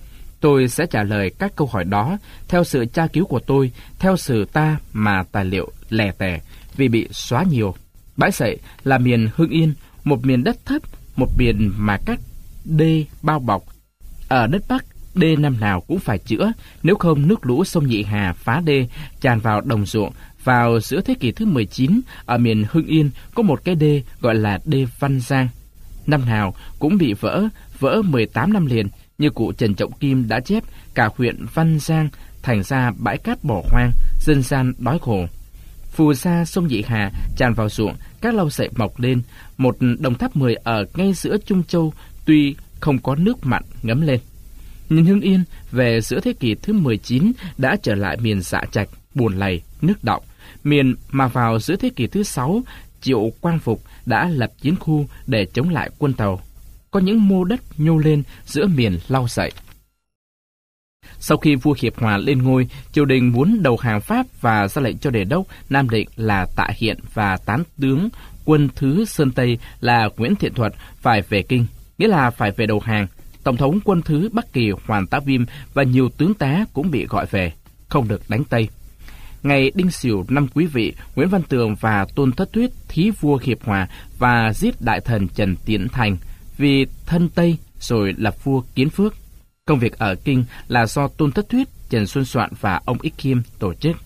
Tôi sẽ trả lời các câu hỏi đó theo sự tra cứu của tôi, theo sử ta mà tài liệu lẻ tẻ vì bị xóa nhiều. Bãi sậy là miền Hưng Yên, một miền đất thấp, một miền mà các đê bao bọc. Ở đất Bắc, đê năm nào cũng phải chữa, nếu không nước lũ sông Nhị Hà phá đê, tràn vào đồng ruộng. Vào giữa thế kỷ thứ 19, ở miền Hưng Yên có một cái đê gọi là đê Văn Giang. Năm nào cũng bị vỡ 18 năm liền. Như cụ Trần Trọng Kim đã chép, cả huyện Văn Giang thành ra bãi cát bỏ hoang, dân gian đói khổ. Phù sa sông Nhị Hà tràn vào ruộng, các lau sậy mọc lên. Một đồng tháp 10 ở ngay giữa Trung Châu tuy không có nước mặn ngấm lên. Nhưng Hưng Yên về giữa thế kỷ thứ 19 đã trở lại miền Dạ Trạch, Buồn Lầy, nước Động. Miền mà vào giữa thế kỷ thứ 6, Triệu Quang Phục đã lập chiến khu để chống lại quân Tàu. Có những mô đất nhô lên giữa miền lau sậy. Sau khi vua Hiệp Hòa lên ngôi, triều đình muốn đầu hàng Pháp và ra lệnh cho đề đốc Nam Định là Tạ Hiện và tán tướng quân thứ Sơn Tây là Nguyễn Thiện Thuật phải về kinh, nghĩa là phải về đầu hàng. Tổng thống quân thứ Bắc Kỳ Hoàn Tá Viêm và nhiều tướng tá cũng bị gọi về, không được đánh Tây. Ngày Đinh Sửu năm Quý Vị, Nguyễn Văn Tường và Tôn Thất Thuyết thí vua Hiệp Hòa và giết đại thần Trần Tiến Thành vì thân Tây rồi lập vua Kiến Phước. Công việc ở kinh là do Tôn Thất Thuyết, Trần Xuân Soạn và ông Ích Khiêm tổ chức.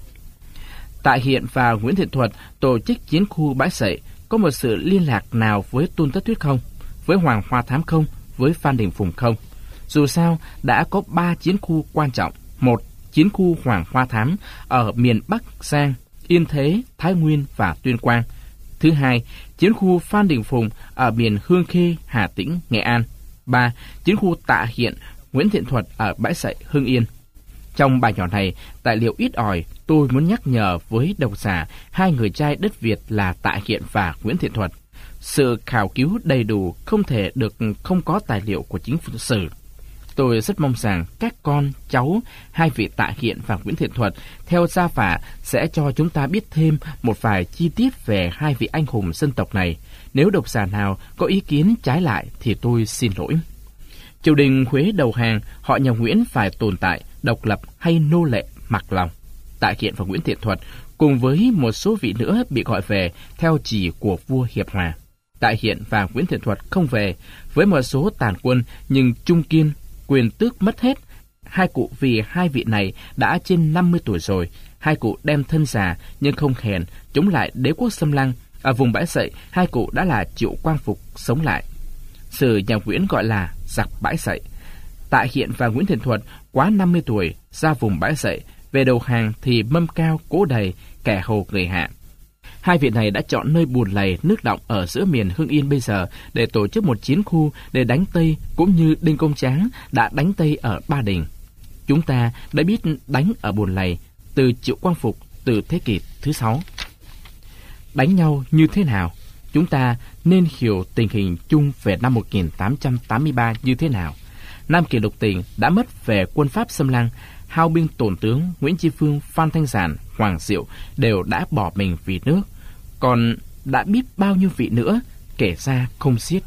Tạ Hiện và Nguyễn Thiện Thuật tổ chức chiến khu bãi sậy. Có một sự liên lạc nào với Tôn Thất Thuyết không? Với Hoàng Hoa Thám không? Với Phan Đình Phùng không? Dù sao, đã có 3 chiến khu quan trọng. 1. Chiến khu Hoàng Hoa Thám ở miền Bắc Giang, Yên Thế, Thái Nguyên và Tuyên Quang. Thứ 2, chiến khu Phan Đình Phùng ở miền Hương Khê, Hà Tĩnh, Nghệ An. 3. Chiến khu Tạ Hiện, Nguyễn Thiện Thuật ở bãi sậy Hưng Yên. Trong bài nhỏ này, tài liệu ít ỏi, tôi muốn nhắc nhở với độc giả hai người trai đất Việt là Tạ Hiện và Nguyễn Thiện Thuật. Sự khảo cứu đầy đủ không thể được không có tài liệu của chính sử. Tôi rất mong rằng các con, cháu, hai vị Tạ Hiện và Nguyễn Thiện Thuật theo gia phả sẽ cho chúng ta biết thêm một vài chi tiết về hai vị anh hùng dân tộc này. Nếu độc giả nào có ý kiến trái lại thì tôi xin lỗi. Triều đình Huế đầu hàng, họ nhà Nguyễn phải tồn tại, độc lập hay nô lệ mặc lòng. Tạ Hiện và Nguyễn Thiện Thuật cùng với một số vị nữa bị gọi về theo chỉ của vua Hiệp Hòa. Tạ Hiện và Nguyễn Thiện Thuật không về với một số tàn quân nhưng trung kiên, quyền tước mất hết. Hai cụ vì hai vị này đã trên 50 tuổi rồi. Hai cụ đem thân già nhưng không hèn chống lại đế quốc xâm lăng. Ở vùng bãi sậy, hai cụ đã là Triệu Quang Phục sống lại. Sử nhà Nguyễn gọi là giặc bãi sậy. Tạ Hiện và Nguyễn Thiện Thuật quá 50 tuổi ra vùng bãi sậy, về đầu hàng thì mâm cao cỗ đầy, kẻ hầu người hạ. Hai vị này đã chọn nơi Buồn Lầy, nước Động ở giữa miền Hưng Yên bây giờ để tổ chức một chiến khu để đánh Tây, cũng như Đinh Công Tráng đã đánh Tây ở Ba Đình. Chúng ta đã biết đánh ở Buồn Lầy từ Triệu Quang Phục, từ thế kỷ thứ 6. Đánh nhau như thế nào? Chúng ta nên hiểu tình hình chung về năm 1883 như thế nào. Nam Kỳ lục tỉnh đã mất về quân Pháp xâm lăng, hao binh tổn tướng Nguyễn Tri Phương, Phan Thanh Giản, Hoàng Diệu đều đã bỏ mình vì nước. Còn đã biết bao nhiêu vị nữa, kể ra không xiết.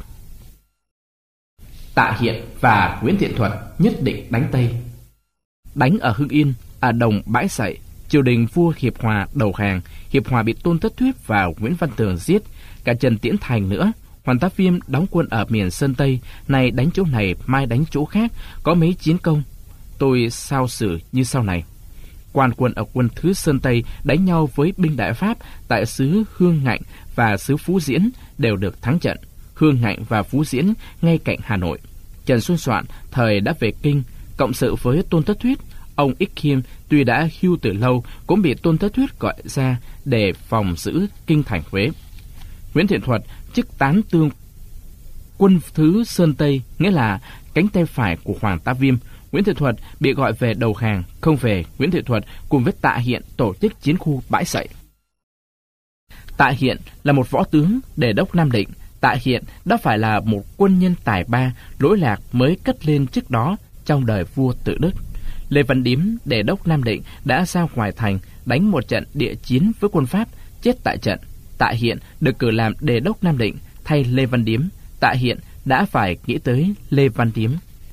Tạ Hiện và Nguyễn Thiện Thuật nhất định đánh Tây. Đánh ở Hưng Yên, ở Đồng Bãi Sậy, triều đình vua Hiệp Hòa đầu hàng. Hiệp Hòa bị Tôn Thất Thuyết và Nguyễn Văn Tường giết, cả Trần Tiễn Thành nữa. Hoàn Tá Viêm đóng quân ở miền Sơn Tây, nay đánh chỗ này, mai đánh chỗ khác, có mấy chiến công. Tôi sao xử như sau này. Quan quân ở quân thứ Sơn Tây đánh nhau với binh Đại Pháp tại xứ Hương Ngạnh và xứ Phú Diễn đều được thắng trận. Hương Ngạnh và Phú Diễn ngay cạnh Hà Nội. Trần Xuân Soạn thời đã về Kinh, cộng sự với Tôn Thất Thuyết. Ông Ích Khiêm tuy đã hưu từ lâu cũng bị Tôn Thất Thuyết gọi ra để phòng giữ kinh thành Huế. Nguyễn Thiện Thuật chức tán tương quân thứ Sơn Tây, nghĩa là cánh tay phải của Hoàng Tá Viêm. Nguyễn Thiện Thuật bị gọi về đầu hàng, không về. Nguyễn Thiện Thuật cùng với Tạ Hiện tổ chức chiến khu Bãi Sậy. Tạ Hiện là một võ tướng đề đốc Nam Định. Tạ Hiện đã phải là một quân nhân tài ba, lỗi lạc mới cất lên trước đó trong đời vua Tự Đức. Lê Văn Điếm, đề đốc Nam Định, đã ra ngoài thành đánh một trận địa chiến với quân Pháp, chết tại trận. Tạ Hiện được cử làm đề đốc Nam Định thay Lê Văn Điếm. Tạ Hiện đã phải nghĩ tới Lê Văn Điếm.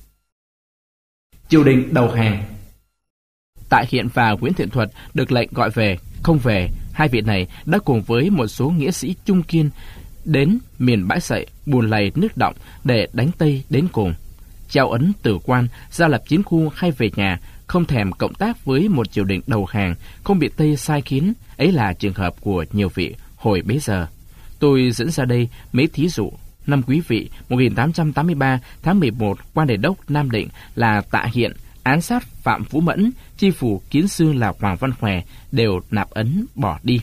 Triều đình đầu hàng. Tạ Hiện và Nguyễn Thiện Thuật được lệnh gọi về, không về. Hai vị này đã cùng với một số nghĩa sĩ trung kiên đến miền Bãi Sậy, Bùn Lầy, Nước Động để đánh Tây đến cùng. Treo ấn Tử Quan, ra lập chiến khu hay về nhà, không thèm cộng tác với một triều đình đầu hàng, không bị Tây sai khiến. Ấy là trường hợp của nhiều vị hồi bấy giờ. Tôi dẫn ra đây mấy thí dụ. Năm Quý Vị 1883 tháng 11, quan đề đốc Nam Định là Tạ Hiện án sát Phạm Vũ Mẫn, chi phủ Kiến Xương là Hoàng Văn Khòe đều nạp ấn bỏ đi.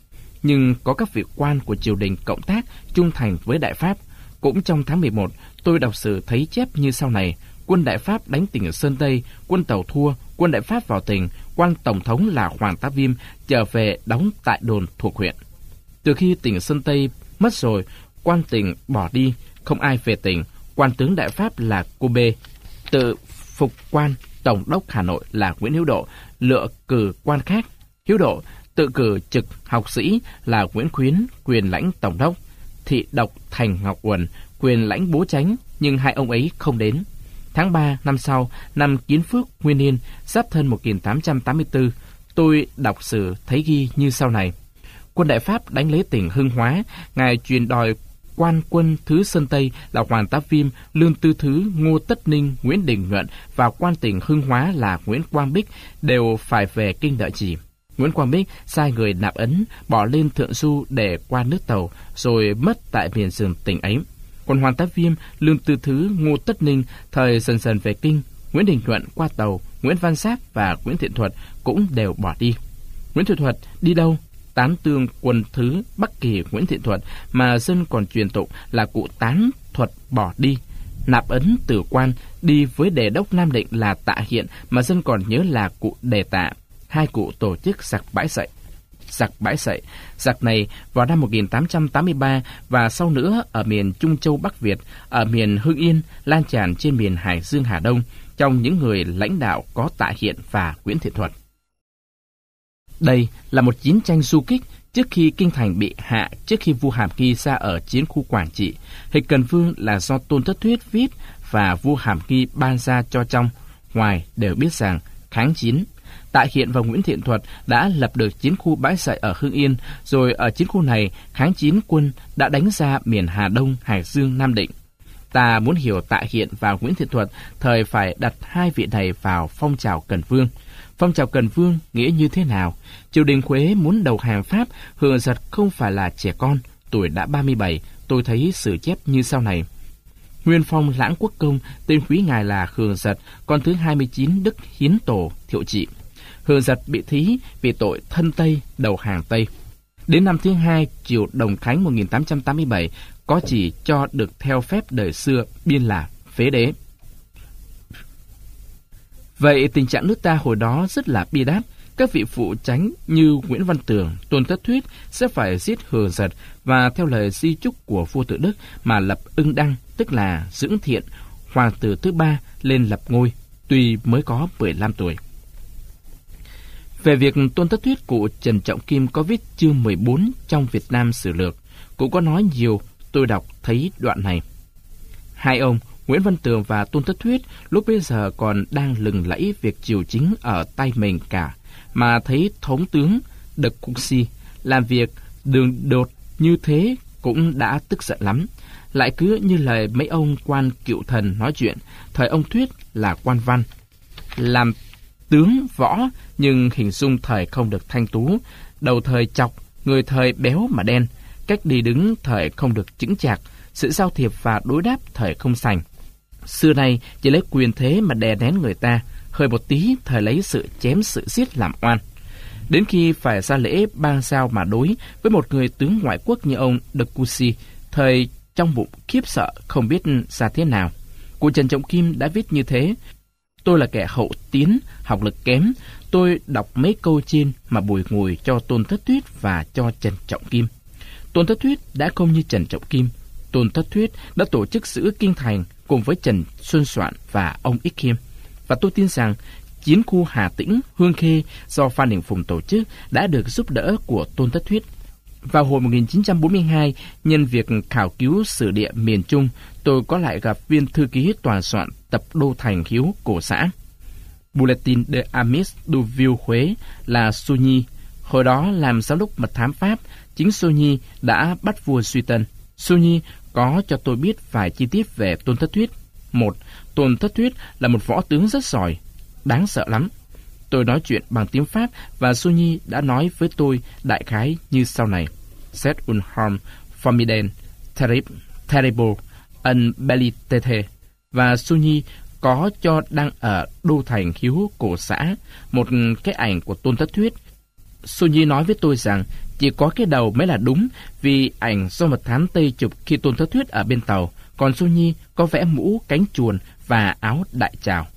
Nhưng có các vị quan của triều đình cộng tác trung thành với Đại Pháp. Cũng trong tháng 11, tôi đọc sử thấy chép như sau này. Quân Đại Pháp đánh tỉnh Sơn Tây, quân Tàu thua, quân Đại Pháp vào tỉnh, quan tổng thống là Hoàng Tá Viêm trở về đóng tại đồn thuộc huyện. Từ khi tỉnh Sơn Tây mất rồi, quan tỉnh bỏ đi, không ai về tỉnh. Quan tướng Đại Pháp là Cô Bê, tự phục quan tổng đốc Hà Nội là Nguyễn Hữu Độ, lựa cử quan khác. Hữu Độ tự cử trực học sĩ là Nguyễn Khuyến, quyền lãnh tổng đốc. Thị độc Thành Ngọc Uẩn, quyền lãnh bố chánh, nhưng hai ông ấy không đến. Tháng 3 năm sau, năm Kiến Phước Nguyên Niên, Giáp Thân 1884, tôi đọc sử thấy ghi như sau này. Quân Đại Pháp đánh lấy tỉnh Hưng Hóa, ngài truyền đòi quan quân thứ Sơn Tây là Hoàng Tá Viêm, Lương Tư Thứ, Ngô Tất Ninh, Nguyễn Đình Nhuận và quan tỉnh Hưng Hóa là Nguyễn Quang Bích đều phải về kinh đợi chỉ. Nguyễn Quang Bích sai người nạp ấn, bỏ lên Thượng Du để qua nước Tàu, rồi mất tại miền rừng tỉnh ấy. Còn Hoàng Tá Viêm, Lương Tư Thứ, Ngô Tất Ninh thời dần dần về kinh. Nguyễn Đình Nhuận qua Tàu, Nguyễn Văn Giáp và Nguyễn Thiện Thuật cũng đều bỏ đi. Nguyễn Thiện Thuật đi đâu? Tán tương quân thứ Bắc Kỳ Nguyễn Thiện Thuật mà dân còn truyền tụng là cụ Tán Thuật bỏ đi. Nạp ấn Tử Quan đi với đề đốc Nam Định là Tạ Hiện mà dân còn nhớ là cụ Đề Tạ. Hai cụ tổ chức giặc Bãi Sậy. Giặc này vào năm 1883 và sau nữa ở miền Trung Châu Bắc Việt, ở miền Hưng Yên, lan tràn trên miền Hải Dương Hà Đông. Trong những người lãnh đạo có Tạ Hiện và Nguyễn Thiện Thuật. Đây là một chiến tranh du kích trước khi kinh thành bị hạ, trước khi vua Hàm Nghi ra ở chiến khu Quảng Trị. Hịch Cần Vương là do Tôn Thất Thuyết viết và vua Hàm Nghi ban ra cho trong, ngoài đều biết rằng kháng chiến. Tạ Hiện và Nguyễn Thiện Thuật đã lập được chiến khu Bãi Sậy ở Hưng Yên, rồi ở chiến khu này kháng chiến quân đã đánh ra miền Hà Đông, Hải Dương, Nam Định. Ta muốn hiểu Tạ Hiện và Nguyễn Thiện Thuật thời phải đặt hai vị này vào phong trào Cần Vương. Phong trào Cần Vương nghĩa như thế nào? Triều đình Huế muốn đầu hàng Pháp, Hưởng Giật không phải là trẻ con, tuổi đã 37, tôi thấy sử chép như sau này. Nguyên phong Lãng Quốc Công, tên quý ngài là Hưởng Giật, con thứ 29 Đức Hiến Tổ Thiệu Trị. Hưởng Giật bị thí vì tội thân Tây, đầu hàng Tây. Đến năm thứ 2, triều Đồng Khánh 1887, có chỉ cho được theo phép đời xưa biên là phế đế. Vậy tình trạng nước ta hồi đó rất là bi đát. các vị phụ chánh như Nguyễn Văn Tường, Tôn Thất Thuyết sẽ phải giết Hờ Giật và theo lời di chúc của vua Tự Đức mà lập Ưng Đăng, tức là Dưỡng Thiện, hoàng tử thứ 3 lên lập ngôi, tuy mới có 15 tuổi. Về việc Tôn Thất Thuyết, cụ Trần Trọng Kim có viết chương 14 trong Việt Nam Sử Lược, cụ có nói nhiều, tôi đọc thấy đoạn này. Hai ông, Nguyễn Văn Tường và Tôn Thất Thuyết, lúc bây giờ còn đang lừng lẫy việc triều chính ở tay mình cả, mà thấy thống tướng Đực Cung Si làm việc đường đột như thế cũng đã tức giận lắm. Lại cứ như lời mấy ông quan cựu thần nói chuyện, thời ông Thuyết là quan văn, làm tướng võ, nhưng hình dung thời không được thanh tú, đầu thời chọc, người thời béo mà đen, cách đi đứng thời không được chững chạc, sự giao thiệp và đối đáp thời không sành. Xưa nay chỉ lấy quyền thế mà đè nén người ta, hơi một tí thời lấy sự chém sự giết làm oan. Đến khi phải ra lễ bang giao mà đối với một người tướng ngoại quốc như ông Đực Cung Si, thời trong bụng khiếp sợ không biết ra thế nào. Cụ Trần Trọng Kim đã viết như thế. Tôi là kẻ hậu tiến, học lực kém. Tôi đọc mấy câu trên mà bùi ngùi cho Tôn Thất Thuyết và cho Trần Trọng Kim. Tôn Thất Thuyết đã không như Trần Trọng Kim. Tôn Thất Thuyết đã tổ chức giữ kinh thành cùng với Trần Xuân Soạn và ông Ích Khiêm. Và tôi tin rằng chiến khu Hà Tĩnh, Hương Khê do Phan Đình Phùng tổ chức đã được giúp đỡ của Tôn Thất Thuyết. Vào hồi 1942, nhân việc khảo cứu sử địa miền Trung, tôi có lại gặp viên thư ký tòa soạn tập Đô Thành Hiếu Cổ Xã. Bulletin de Amis du Vieux Huế là Soigny. Hồi đó làm giám đốc mật thám Pháp, chính Soigny đã bắt vua Duy Tân. Soigny có cho tôi biết vài chi tiết về Tôn Thất Thuyết. 1. Tôn Thất Thuyết là một võ tướng rất giỏi, đáng sợ lắm. Tôi nói chuyện bằng tiếng Pháp và Soigny đã nói với tôi đại khái như sau này. C'est un homme formidable, terrible, un belliqueux. Và Soigny có cho đăng ở Đô Thành Hiếu Cổ Xã một cái ảnh của Tôn Thất Thuyết. Soigny nói với tôi rằng chỉ có cái đầu mới là đúng, vì ảnh do mật thám Tây chụp khi Tôn Thất Thuyết ở bên tàu, còn Soigny có vẽ mũ cánh chuồn và áo đại trào.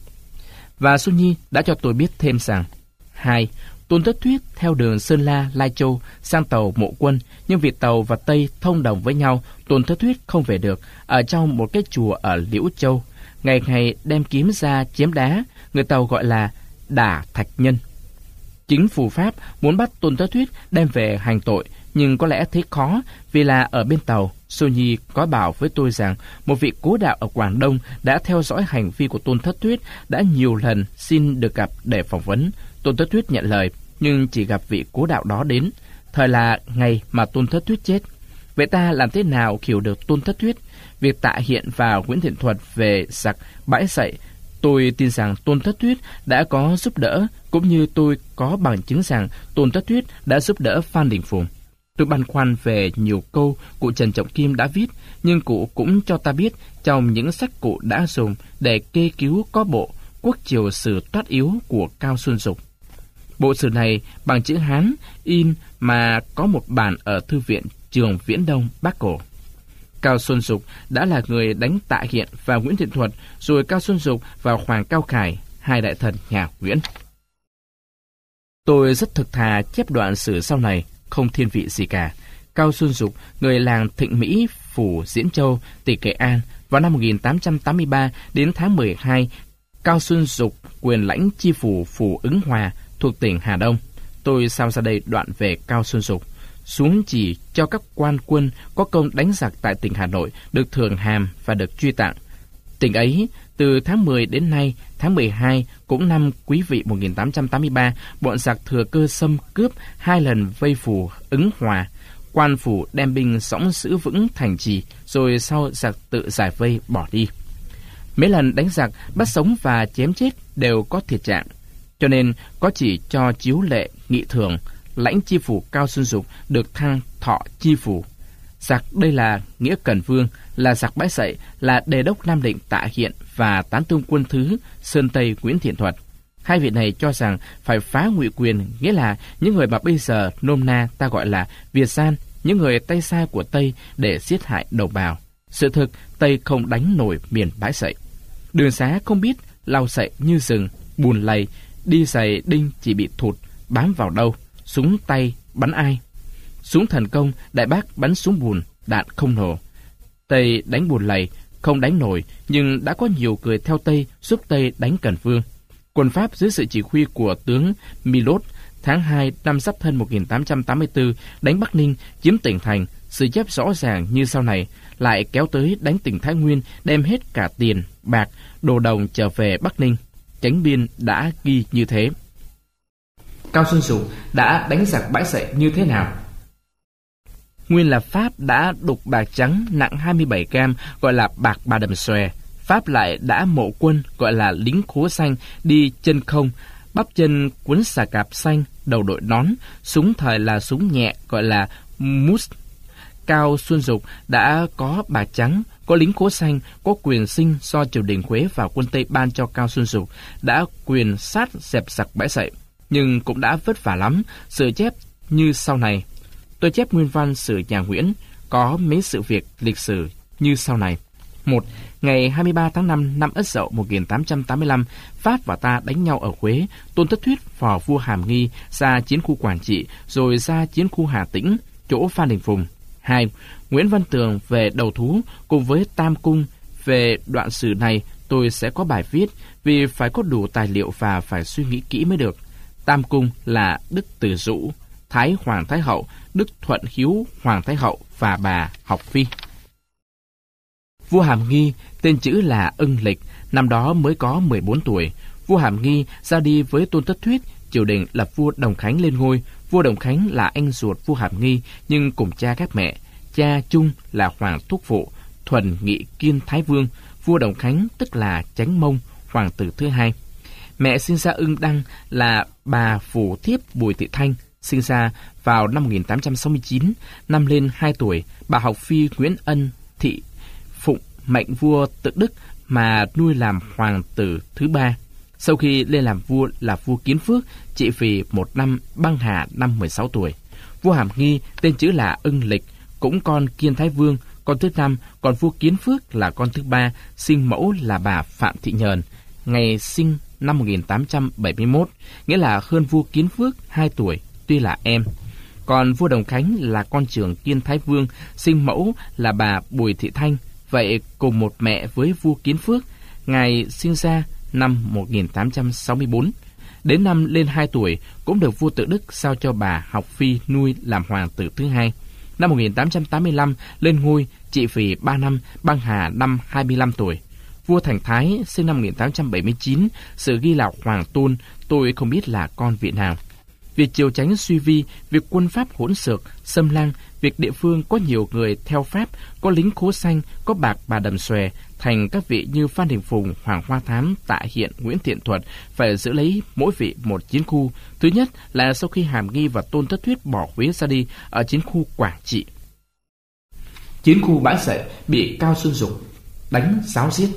Và Soigny đã cho tôi biết thêm rằng 2. Tôn Thất Thuyết theo đường Sơn La, Lai Châu sang tàu Mộ Quân, nhưng vì tàu và Tây thông đồng với nhau, Tôn Thất Thuyết không về được, ở trong một cái chùa ở Liễu Châu. Ngày ngày đem kiếm ra chém đá, người tàu gọi là đả thạch nhân. Chính phủ Pháp muốn bắt Tôn Thất Thuyết đem về hành tội, nhưng có lẽ thấy khó, vì là ở bên tàu. Soigny có bảo với tôi rằng một vị cố đạo ở Quảng Đông đã theo dõi hành vi của Tôn Thất Thuyết, đã nhiều lần xin được gặp để phỏng vấn. Tôn Thất Thuyết nhận lời, nhưng chỉ gặp vị cố đạo đó đến. Thời là ngày mà Tôn Thất Thuyết chết. Vậy ta làm thế nào hiểu được Tôn Thất Thuyết? Việc Tạ Hiện và Nguyễn Thiện Thuật về giặc bãi sậy, tôi tin rằng Tôn Thất Thuyết đã có giúp đỡ, cũng như tôi có bằng chứng rằng Tôn Thất Thuyết đã giúp đỡ Phan Đình Phùng. Tôi băn khoăn về nhiều câu cụ Trần Trọng Kim đã viết, nhưng cụ cũng cho ta biết trong những sách cụ đã dùng để kê cứu có bộ Quốc Triều Sử Toát Yếu của Cao Xuân Dục. Bộ sử này bằng chữ Hán in mà có một bản ở Thư viện Trường Viễn Đông, Bắc Cổ. Cao Xuân Dục đã là người đánh Tạ Hiện và Nguyễn Thiện Thuật, rồi Cao Xuân Dục và Hoàng Cao Khải, hai đại thần nhà Nguyễn. Tôi rất thực thà chép đoạn sử sau này, không thiên vị gì cả. Cao Xuân Dục, người làng Thịnh Mỹ, phủ Diễn Châu, tỉnh Nghệ An, vào năm 1883 đến tháng 12, Cao Xuân Dục quyền lãnh chi phủ phủ Ứng Hòa thuộc tỉnh Hà Đông. Tôi sao ra đây đoạn về Cao Xuân Dục, xuống chỉ cho các quan quân có công đánh giặc tại tỉnh Hà Nội được thưởng hàm và được truy tặng. Tỉnh ấy, từ tháng 10 đến nay, tháng 12, cũng năm Quý Vị 1883, bọn giặc thừa cơ xâm cướp 2 lần vây phủ Ứng Hòa. Quan phủ đem binh sõng giữ vững thành trì, rồi sau giặc tự giải vây bỏ đi. Mấy lần đánh giặc, bắt sống và chém chết đều có thiệt trạng. Cho nên có chỉ cho chiếu lệ nghị thưởng, lãnh chi phủ Cao Xuân Dục được thăng thọ chi phủ. Giặc đây là Nghĩa Cần Vương, là giặc bãi sậy, là đề đốc Nam Định Tạ Hiện và tán tướng quân thứ Sơn Tây Nguyễn Thiện Thuật. Hai vị này cho rằng phải phá ngụy quyền, nghĩa là những người mà bây giờ nôm na ta gọi là Việt gian, những người tay sai của Tây để giết hại đồng bào. Sự thực, Tây không đánh nổi miền bãi sậy. Đường xá không biết lau sậy như rừng, bùn lầy, đi giày đinh chỉ bị thụt, bám vào đâu, súng tay bắn ai. Súng thần công, Đại Bác bắn súng bùn, đạn không nổ. Tây đánh bùn lầy, không đánh nổi, nhưng đã có nhiều người theo Tây giúp Tây đánh Cần Vương. Quân Pháp dưới sự chỉ huy của tướng Milot tháng 2 năm Giáp Thân 1884 đánh Bắc Ninh, chiếm tỉnh thành, sự chép rõ ràng như sau này, lại kéo tới đánh tỉnh Thái Nguyên, đem hết cả tiền, bạc, đồ đồng trở về Bắc Ninh. Chánh biên đã ghi như thế. Cao Xuân Dục đã đánh giặc Bãi Sậy như thế nào? Nguyên là Pháp đã đục bạc trắng nặng 27 gram gọi là bạc Bà Đầm Xòe. Pháp lại đã mộ quân gọi là lính khố xanh đi chân không, bắp chân quấn xà cạp xanh, đầu đội nón, súng thời là súng nhẹ gọi là Mus. Cao Xuân Dục đã có bạc trắng, có lính khố xanh, có quyền sinh do triều đình Huế và quân Tây ban cho Cao Xuân Dục, đã quyền sát dẹp giặc Bãi Sậy, nhưng cũng đã vất vả lắm. Sự chép như sau này. Tôi chép nguyên văn sử nhà Nguyễn, có mấy sự việc lịch sử như sau này. 1. Ngày 23 tháng 5 năm Ất Dậu 1885, Pháp và ta đánh nhau ở Huế. Tôn Thất Thuyết phò vua Hàm Nghi ra chiến khu Quảng Trị, rồi ra chiến khu Hà Tĩnh, chỗ Phan Đình Phùng. 2. Nguyễn Văn Tường về đầu thú cùng với Tam Cung. Về đoạn sử này tôi sẽ có bài viết, vì phải có đủ tài liệu và phải suy nghĩ kỹ mới được. Tam Cung là Đức Từ Dũ, Thái Hoàng Thái Hậu, Đức Thuận Hiếu Hoàng Thái Hậu và bà Học Phi. Vua Hàm Nghi tên chữ là Ưng Lịch, năm đó mới có 14 tuổi. Vua Hàm Nghi ra đi với Tôn Thất Thuyết, triều đình lập vua Đồng Khánh lên ngôi. Vua Đồng Khánh là anh ruột vua Hàm Nghi nhưng cùng cha các mẹ. Cha chung là Hoàng Thúc Phụ, thuần nghị Kiên Thái Vương. Vua Đồng Khánh tức là Chánh Mông, hoàng tử thứ hai. Mẹ sinh ra Ưng Đăng là bà Phủ Thiếp Bùi Thị Thanh, sinh ra vào năm 1869, năm lên 2 tuổi. Bà Học Phi Nguyễn Ân Thị phụng mệnh vua Tự Đức mà nuôi làm hoàng tử thứ ba. Sau khi lên làm vua là vua Kiến Phước, trị vì 1 năm, băng hà năm 16 tuổi. Vua Hàm Nghi tên chữ là Ưng Lịch, cũng con Kiên Thái Vương, con thứ 5, còn vua Kiến Phước là con thứ 3, sinh mẫu là bà Phạm Thị Nhờn, ngày sinh năm 1871, nghĩa là hơn vua Kiến Phước 2 tuổi, tuy là em. Còn vua Đồng Khánh là con trưởng Kiên Thái Vương, sinh mẫu là bà Bùi Thị Thanh, vậy cùng một mẹ với vua Kiến Phước. Ngài sinh ra năm 1864. Đến năm lên 2 tuổi, cũng được vua Tự Đức giao cho bà Học Phi nuôi làm hoàng tử thứ hai. Năm 1885 lên ngôi, trị vì 3 năm, băng hà năm 25 tuổi. Vua Thành Thái sinh năm 1879, sự ghi là Hoàng Tôn, tôi không biết là con vị nào. Việc triều chánh suy vi, việc quân Pháp hỗn xược, xâm lăng, việc địa phương có nhiều người theo Pháp, có lính khố xanh, có bạc Bà Đầm Xòe, thành các vị như Phan Đình Phùng, Hoàng Hoa Thám, Tạ Hiện, Nguyễn Thiện Thuật phải giữ lấy mỗi vị một chiến khu. Thứ nhất là sau khi Hàm Nghi và Tôn Thất Thuyết bỏ Huế ra đi ở chiến khu Quảng Trị. Chiến khu Bãi Sậy bị Cao Xuân Dục đánh ráo giết.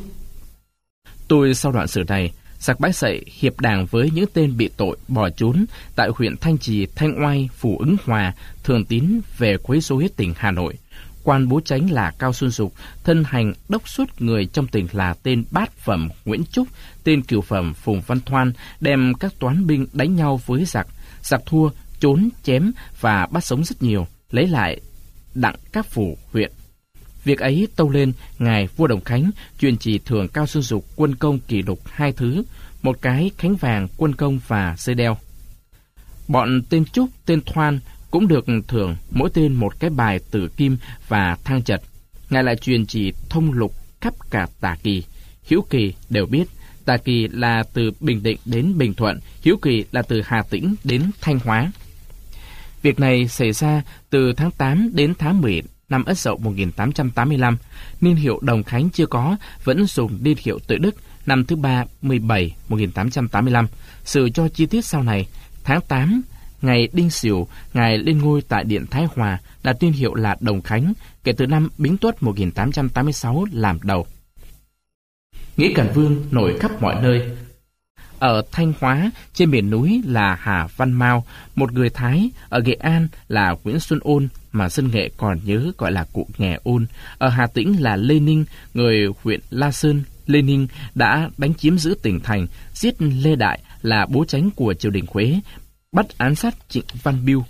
Tôi sau đoạn sử này, giặc Bãi Sậy hiệp đảng với những tên bị tội bỏ trốn tại huyện Thanh Trì, Thanh Oai, Phú Ứng Hòa, Thường Tín về quấy rối tỉnh Hà Nội. Quan bố chánh là Cao Xuân Dục thân hành đốc xuất người trong tỉnh là tên bát phẩm Nguyễn Trúc, tên cửu phẩm Phùng Văn Thoan, đem các toán binh đánh nhau với giặc. Giặc thua, trốn, chém và bắt sống rất nhiều, lấy lại đặng các phủ huyện. Việc ấy tâu lên, ngài vua Đồng Khánh truyền chỉ thưởng Cao Xuân Dục quân công kỷ lục 2 thứ, một cái khánh vàng quân công và dây đeo. Bọn tên Trúc, tên Thoan cũng được thưởng mỗi tên một cái bài tử kim và thang chật. Ngài lại truyền chỉ thông lục khắp cả Tả Kỳ, Hữu Kỳ đều biết. Tả Kỳ là từ Bình Định đến Bình Thuận, Hữu Kỳ là từ Hà Tĩnh đến Thanh Hóa. Việc này xảy ra từ tháng 8 đến tháng 10 năm Ất Dậu 1885. Niên hiệu Đồng Khánh chưa có, vẫn dùng niên hiệu Tự Đức, năm thứ 37 1885. Sự cho chi tiết sau này, tháng 8 ngày Đinh Sửu, ngài lên ngôi tại điện Thái Hòa, đặt niên hiệu là Đồng Khánh, kể từ năm Bính Tuất 1886 làm đầu. Nghĩa Càn Vương nổi khắp mọi nơi. Ở Thanh Hóa, trên miền núi là Hà Văn Mao, một người Thái. Ở Nghệ An là Nguyễn Xuân Ôn, mà dân Nghệ còn nhớ gọi là cụ Nghè Ôn. Ở Hà Tĩnh là Lê Ninh, người huyện La Sơn. Lê Ninh đã đánh chiếm giữ tỉnh thành, giết Lê Đại là bố chánh của triều đình Huế, bắt ám sát Trịnh Văn Biêu.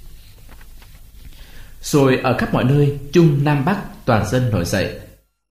Rồi ở khắp mọi nơi, Trung Nam Bắc toàn dân nổi dậy.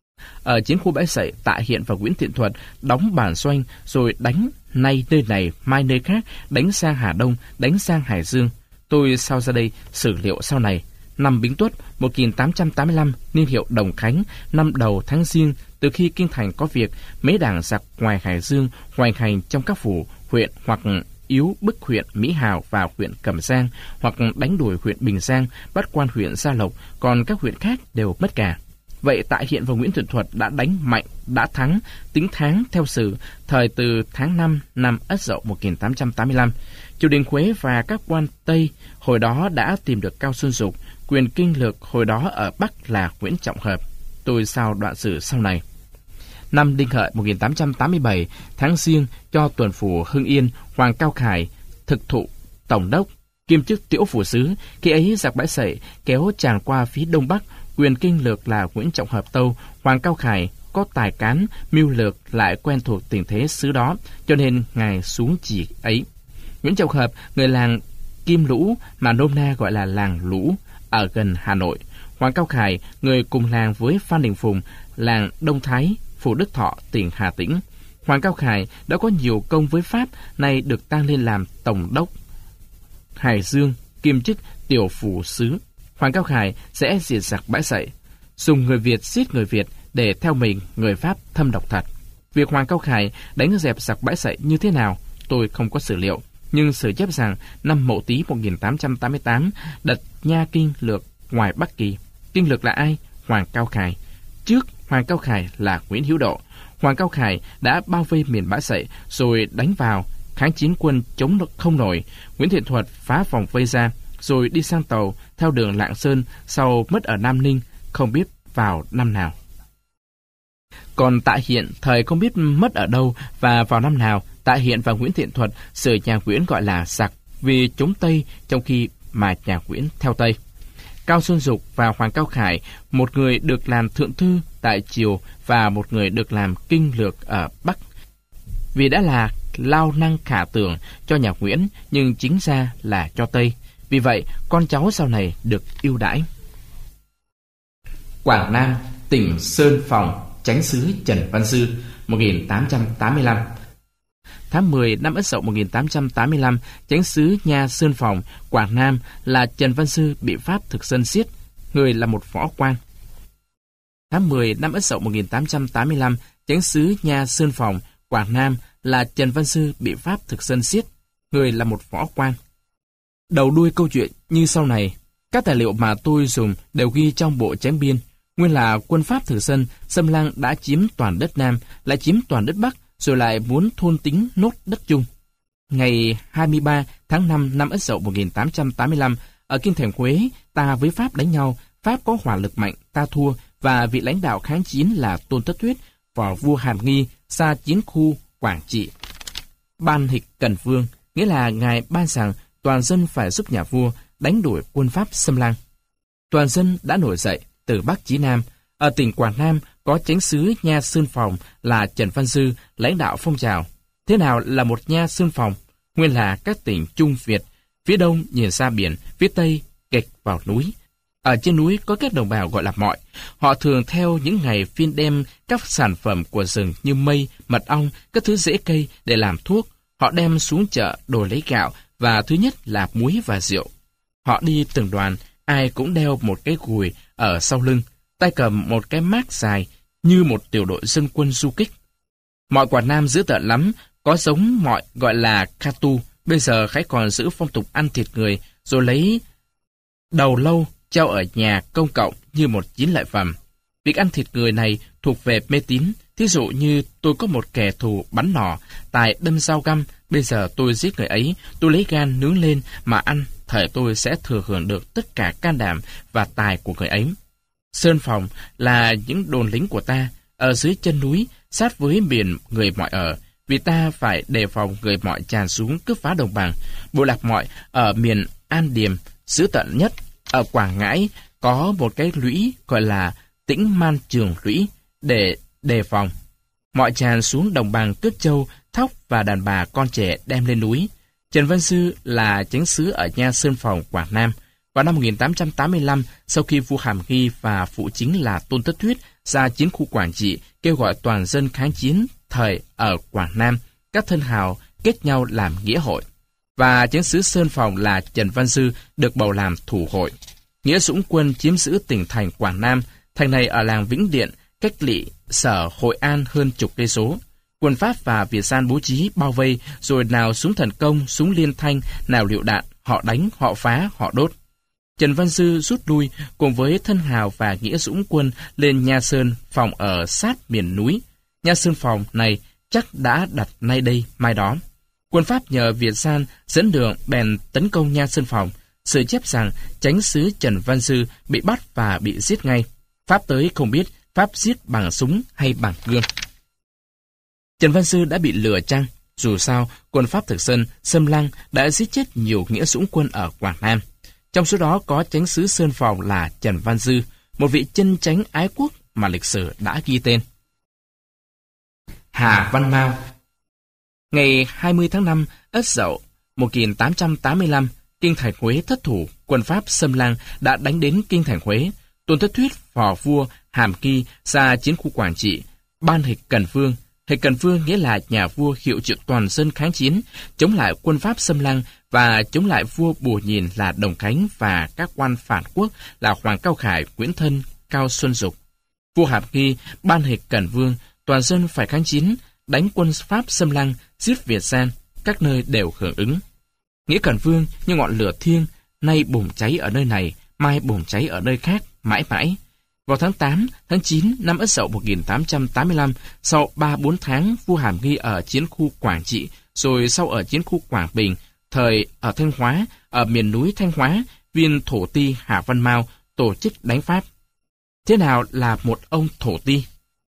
Ở chiến khu Bãi Sậy, Tạ Hiện và Nguyễn Thiện Thuật đóng bản doanh, rồi đánh nay nơi này, mai nơi khác, đánh sang Hà Đông, đánh sang Hải Dương. Tôi sau ra đây sử liệu sau này. Năm Bính Tuất 1885, niên hiệu Đồng Khánh, năm đầu tháng Giêng, từ khi kinh thành có việc, mấy đảng giặc ngoài Hải Dương hoành hành trong các phủ, huyện hoặc yếu bức huyện Mỹ Hào và huyện Cẩm Giang, hoặc đánh đuổi huyện Bình Giang, bắt quan huyện Gia Lộc, còn các huyện khác đều mất cả. Vậy Tạ Hiện và Nguyễn Thiện Thuật đã đánh mạnh, đã thắng, tính tháng theo sử, thời từ tháng 5 năm Ất Dậu 1885. Triều đình Huế và các quan Tây hồi đó đã tìm được Cao Xuân Dục, quyền kinh lược hồi đó ở Bắc là Nguyễn Trọng Hợp. Tôi sao đoạn sử sau này. Năm Đinh Hợi 1887, tháng Giêng, cho tuần phủ Hưng Yên, Hoàng Cao Khải thực thụ tổng đốc, kiêm chức Tiễu phủ sứ. Khi ấy giặc Bãi Sậy kéo tràn qua phía đông bắc, quyền kinh lược là Nguyễn Trọng Hợp tâu. Hoàng Cao Khải có tài cán, mưu lược, lại quen thuộc tình thế xứ đó, cho nên ngài xuống chỉ ấy. Nguyễn Trọng Hợp, người làng Kim Lũ mà nôm na gọi là làng Lũ, ở gần Hà Nội. Hoàng Cao Khải, người cùng làng với Phan Đình Phùng, làng Đông Thái, phủ Đức Thọ, tỉnh Hà Tĩnh. Hoàng Cao Khải đã có nhiều công với Pháp, nay được tăng lên làm tổng đốc Hải Dương, kiêm chức tiểu phủ sứ. Hoàng Cao Khải sẽ diệt giặc Bãi Sậy, dùng người Việt giết người Việt để theo mình người Pháp thâm độc thật. Việc Hoàng Cao Khải đánh dẹp giặc Bãi Sậy như thế nào, tôi không có sử liệu, nhưng sử chép rằng năm Mậu Tý 1888 đặt nha kinh lược ngoài Bắc Kỳ. Kinh lược là ai? Hoàng Cao Khải. Trước Hoàng Cao Khải là Nguyễn Hữu Độ. Hoàng Cao Khải đã bao vây miền Bãi Sậy rồi đánh vào, kháng chiến quân chống không nổi. Nguyễn Thiện Thuật phá vòng vây ra, rồi đi sang tàu theo đường Lạng Sơn, sau mất ở Nam Ninh, không biết vào năm nào. Còn Tạ Hiện thời không biết mất ở đâu và vào năm nào. Tạ Hiện và Nguyễn Thiện Thuật sửa nhà Nguyễn gọi là giặc vì chống Tây, trong khi mà nhà Nguyễn theo Tây. Cao Xuân Dục và Hoàng Cao Khải, một người được làm thượng thư tại triều và một người được làm kinh lược ở Bắc, vì đã là lao năng khả tưởng cho nhà Nguyễn, nhưng chính ra là cho Tây. Vì vậy, con cháu sau này được ưu đãi. Quảng Nam, tỉnh Sơn Phòng, chánh xứ Trần Văn Sư, 1885. Tháng 10 năm Ất Dậu 1885, chánh xứ Nha Sơn Phòng, Quảng Nam là Trần Văn Sư bị Pháp thực dân giết, người là một võ quan. Tháng 10 năm Ất Dậu 1885, chánh xứ Nha Sơn Phòng, Quảng Nam là Trần Văn Sư bị Pháp thực dân giết, người là một võ quan. Đầu đuôi câu chuyện như sau này. Các tài liệu mà tôi dùng đều ghi trong bộ chánh biên. Nguyên là quân Pháp thực dân xâm lăng đã chiếm toàn đất Nam, lại chiếm toàn đất Bắc, rồi lại muốn thôn tính nốt đất chung. Ngày 23 tháng 5 năm Ất Dậu 1885, ở kinh thành Huế, ta với Pháp đánh nhau. Pháp có hỏa lực mạnh, ta thua, và vị lãnh đạo kháng chiến là Tôn Thất Thuyết, võ vua Hàm Nghi, xa chiến khu Quảng Trị. Ban hịch Cần Vương, nghĩa là ngài ban rằng toàn dân phải giúp nhà vua đánh đuổi quân Pháp xâm lăng. Toàn dân đã nổi dậy từ Bắc chí Nam. Ở tỉnh Quảng Nam có chánh xứ Nha Sơn Phòng là Trần Văn Sư lãnh đạo phong trào. Thế nào là một Nha Sơn Phòng? Nguyên là các tỉnh Trung Việt, phía đông nhìn ra biển, phía tây kịch vào núi. Ở trên núi có các đồng bào gọi là mọi. Họ thường theo những ngày phiên đem các sản phẩm của rừng như mây, mật ong, các thứ rễ cây để làm thuốc. Họ đem xuống chợ đổi lấy gạo và thứ nhất là muối và rượu. Họ đi từng đoàn, ai cũng đeo một cái gùi ở sau lưng, tay cầm một cái mác dài như một tiểu đội dân quân du kích. Mọi Quảng Nam dữ tợn lắm, có giống mọi gọi là Katu, bây giờ khái còn giữ phong tục ăn thịt người rồi lấy đầu lâu treo ở nhà công cộng như một chiến lợi phẩm. Việc ăn thịt người này thuộc về mê tín. Thí dụ như tôi có một kẻ thù bắn nỏ, tài đâm dao găm, bây giờ tôi giết người ấy, tôi lấy gan nướng lên mà ăn, thời tôi sẽ thừa hưởng được tất cả can đảm và tài của người ấy. Sơn Phòng là những đồn lính của ta, ở dưới chân núi, sát với miền người Mọi ở, vì ta phải đề phòng người Mọi tràn xuống cướp phá đồng bằng. Bộ lạc Mọi ở miền An Điềm, dữ tận nhất. Ở Quảng Ngãi có một cái lũy gọi là Tĩnh Man Trường Lũy để đề phòng. Mọi tràn xuống đồng bằng cướp châu thóc và đàn bà con trẻ đem lên núi. Trần Văn Sư là chánh xứ ở Nha Sơn Phòng, Quảng Nam. Vào năm 1885, sau khi vua Hàm Nghi và phụ chính là Tôn Thất Thuyết ra chiến khu Quảng Trị kêu gọi toàn dân kháng chiến thời ở Quảng Nam, các thân hào kết nhau làm nghĩa hội. Và chánh xứ Sơn Phòng là Trần Văn Sư được bầu làm thủ hội. Nghĩa dũng quân chiếm giữ tỉnh thành Quảng Nam. Thành này ở làng Vĩnh Điện, cách lỵ sở Hội An hơn chục cây số. Quân Pháp và Việt San bố trí bao vây, rồi nào súng thần công, súng liên thanh, nào lựu đạn, họ đánh, họ phá, họ đốt. Trần Văn Sư rút lui cùng với thân hào và nghĩa dũng quân lên Nha Sơn Phòng ở sát miền núi. Nha Sơn Phòng này chắc đã đặt nay đây mai đó. Quân Pháp nhờ Việt San dẫn đường bèn tấn công Nha Sơn Phòng. Sự chép rằng chánh xứ Trần Văn Sư bị bắt và bị giết ngay. Pháp tới không biết Pháp giết bằng súng hay bằng gươm. Trần Văn Sư đã bị lừa chăng? Dù sao, quân Pháp thực dân xâm lăng đã giết chết nhiều nghĩa dũng quân ở Quảng Nam. Trong số đó có chánh xứ Sơn Phòng là Trần Văn Sư, một vị chân chánh ái quốc mà lịch sử đã ghi tên. Hà Văn Mao. Ngày 20 tháng 5 Ất Dậu 1885, kinh thành Huế thất thủ, quân Pháp xâm lăng đã đánh đến kinh thành Huế. Tôn Thất Thuyết phò vua Hàm Nghi ra chiến khu Quảng Trị, ban Hịch Cần Vương. Hịch Cần Vương nghĩa là nhà vua hiệu triệu toàn dân kháng chiến, chống lại quân Pháp xâm lăng và chống lại vua Bù Nhìn là Đồng Khánh và các quan phản quốc là Hoàng Cao Khải, Nguyễn Thân, Cao Xuân Dục. Vua Hàm Nghi ban Hịch Cần Vương, toàn dân phải kháng chiến, đánh quân Pháp xâm lăng, giết Việt San, các nơi đều hưởng ứng. Nghĩa Cần Vương như ngọn lửa thiêng, nay bùng cháy ở nơi này, mai bùng cháy ở nơi khác, mãi mãi. Vào tháng 8, tháng 9 năm Ất Dậu 1885, sau 3-4 tháng vua Hàm Nghi ở chiến khu Quảng Trị, rồi sau ở chiến khu Quảng Bình, thời ở Thanh Hóa, ở miền núi Thanh Hóa, viên thổ ti Hà Văn Mao tổ chức đánh Pháp. Thế nào là một ông thổ ti?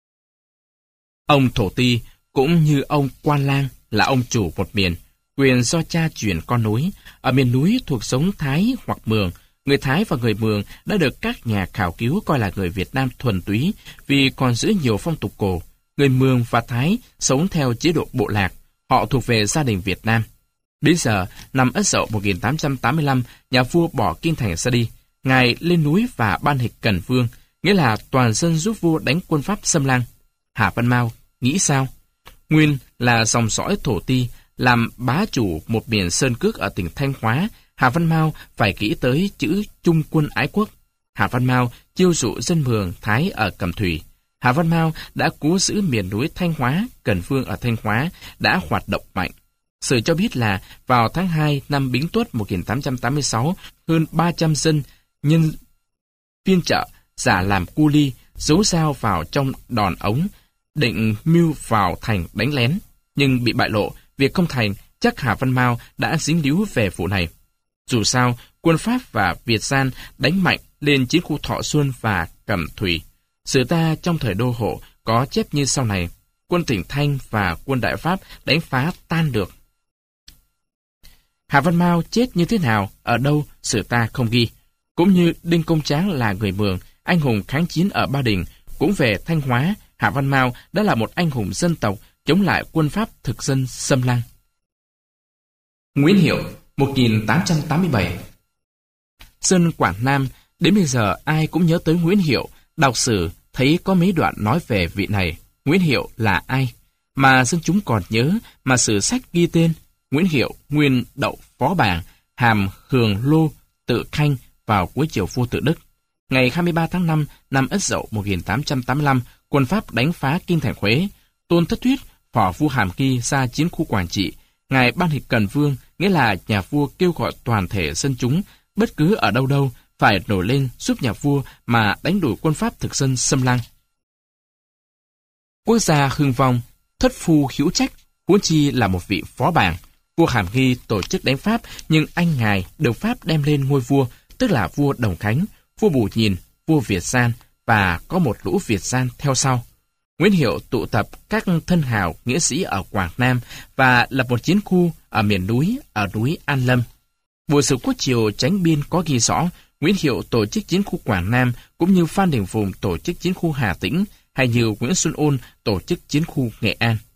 Ông thổ ti cũng như ông Quan Lang là ông chủ một miền, quyền do cha truyền con nối. Ở miền núi thuộc giống Thái hoặc Mường, người Thái và người Mường đã được các nhà khảo cứu coi là người Việt Nam thuần túy vì còn giữ nhiều phong tục cổ. Người Mường và Thái sống theo chế độ bộ lạc, họ thuộc về gia đình Việt Nam. Đến giờ, năm Ất Dậu 1885, nhà vua bỏ kinh thành ra đi. Ngài lên núi và ban Hịch Cần Vương, nghĩa là toàn dân giúp vua đánh quân Pháp xâm lăng. Hà Văn Mao nghĩ sao? Nguyên là dòng dõi thổ ti, làm bá chủ một miền sơn cước ở tỉnh Thanh Hóa, Hà Văn Mao phải nghĩ tới chữ trung quân ái quốc. Hà Văn Mao chiêu dụ dân Mường Thái ở Cẩm Thủy. Hà Văn Mao đã cố giữ miền núi Thanh Hóa, Cần Vương ở Thanh Hóa đã hoạt động mạnh. Sự cho biết là vào tháng 2 năm Bính Tuất 1886, hơn 300 dân nhân phiên chợ giả làm cu li, giấu dao vào trong đòn ống, định mưu vào thành đánh lén, nhưng bị bại lộ. Việc không thành, chắc Hà Văn Mao đã dính líu về vụ này. Dù sao, quân Pháp và Việt San đánh mạnh lên chiến khu Thọ Xuân và Cẩm Thủy. Sử ta trong thời Đô Hộ có chép như sau này: quân tỉnh Thanh và quân Đại Pháp đánh phá tan được. Hà Văn Mao chết như thế nào, ở đâu, sử ta không ghi. Cũng như Đinh Công Tráng là người Mường, anh hùng kháng chiến ở Ba Đình, cũng về Thanh Hóa, Hà Văn Mao đã là một anh hùng dân tộc chống lại quân Pháp thực dân xâm lăng. Nguyễn Hiệu 1887. Dân Quảng Nam, đến bây giờ ai cũng nhớ tới Nguyễn Hiệu. Đọc sử thấy có mấy đoạn nói về vị này. Nguyễn Hiệu là ai? Mà dân chúng còn nhớ, mà sử sách ghi tên. Nguyễn Hiệu nguyên đậu phó bảng, hàm Hường Lô, tự Khanh vào cuối triều vua Tự Đức. Ngày 23 tháng 5 năm Ất Dậu 1885, quân Pháp đánh phá kinh thành Huế. Tôn Thất Thuyết phò vua Hàm Nghi ra chiến khu Quảng Trị. Ngài ban Hịch Cần Vương, nghĩa là nhà vua kêu gọi toàn thể dân chúng, bất cứ ở đâu đâu, phải nổi lên giúp nhà vua mà đánh đuổi quân Pháp thực dân xâm lăng. Quốc gia hưng vong, thất phu hữu trách, huống chi là một vị phó bảng. Vua Hàm Nghi tổ chức đánh Pháp, nhưng anh ngài được Pháp đem lên ngôi vua, tức là vua Đồng Khánh, vua Bù Nhìn, vua Việt San và có một lũ Việt San theo sau. Nguyễn Hiệu tụ tập các thân hào nghĩa sĩ ở Quảng Nam và lập một chiến khu ở miền núi, ở núi An Lâm. Bộ sử Quốc triều Chánh Biên có ghi rõ Nguyễn Hiệu tổ chức chiến khu Quảng Nam, cũng như Phan Đình Phùng tổ chức chiến khu Hà Tĩnh, hay như Nguyễn Xuân Ôn tổ chức chiến khu Nghệ An.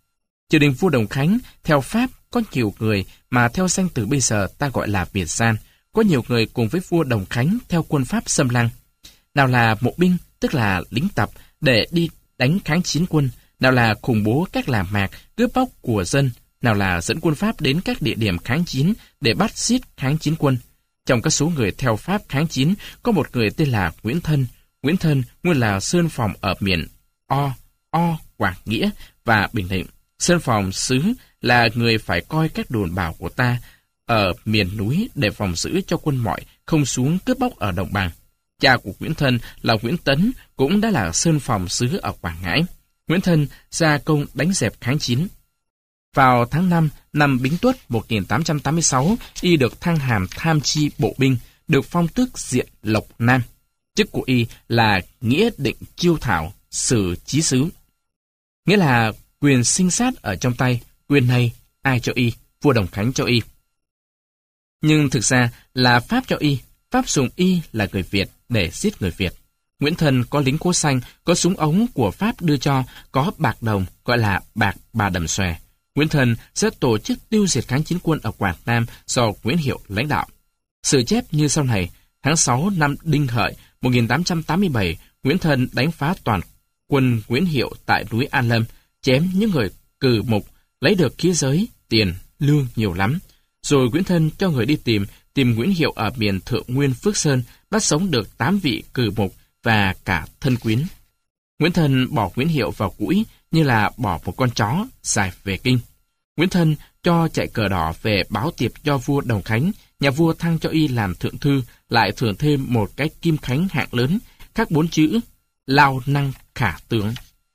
Triều đình vua Đồng Khánh, theo Pháp, có nhiều người mà theo danh từ bây giờ ta gọi là Việt gian. Có nhiều người cùng với vua Đồng Khánh theo quân Pháp xâm lăng. Nào là mộ binh, tức là lính tập, để đi đánh kháng chiến quân. Nào là khủng bố các làng mạc, cướp bóc của dân. Nào là dẫn quân Pháp đến các địa điểm kháng chiến để bắt giết kháng chiến quân. Trong các số người theo Pháp kháng chiến, có một người tên là Nguyễn Thân. Nguyễn Thân nguyên là sơn phòng ở miền Quảng Nghĩa và Bình Định. Sơn phòng sứ là người phải coi các đồn bảo của ta ở miền núi để phòng giữ cho quân mọi không xuống cướp bóc ở đồng bằng. Cha của Nguyễn Thân là Nguyễn Tấn cũng đã là sơn phòng sứ ở Quảng Ngãi. Nguyễn Thân ra công đánh dẹp kháng chiến. Vào tháng 5 năm Bính Tuất 1886, y được thăng hàm tham chi bộ binh, được phong tước diện Lộc Nam. Chức của y là nghĩa định chiêu thảo, sử chí sứ. Nghĩa là quyền sinh sát ở trong tay, quyền này ai cho y? Vua Đồng Khánh cho y. Nhưng thực ra là Pháp cho y, Pháp dùng y là người Việt để giết người Việt. Nguyễn Thân có lính cố xanh, có súng ống của Pháp đưa cho, có bạc đồng, gọi là bạc bà đầm xòe. Nguyễn Thân sẽ tổ chức tiêu diệt kháng chiến quân ở Quảng Nam do Nguyễn Hiệu lãnh đạo. Sử chép như sau này, tháng 6 năm Đinh Hợi 1887, Nguyễn Thân đánh phá toàn quân Nguyễn Hiệu tại núi An Lâm, chém những người cừ mục, lấy được khí giới, tiền, lương nhiều lắm. Rồi Nguyễn Thân cho người đi tìm Nguyễn Hiệu ở miền Thượng Nguyên Phước Sơn, bắt sống được 8 vị cừ mục và cả thân quyến. Nguyễn Thân bỏ Nguyễn Hiệu vào cũi như là bỏ một con chó giải về kinh. Nguyễn Thân cho chạy cờ đỏ về báo tiệp cho vua Đồng Khánh, nhà vua thăng cho y làm thượng thư, lại thưởng thêm một cái kim khánh hạng lớn, khắc 4 chữ lao năng khả tướng.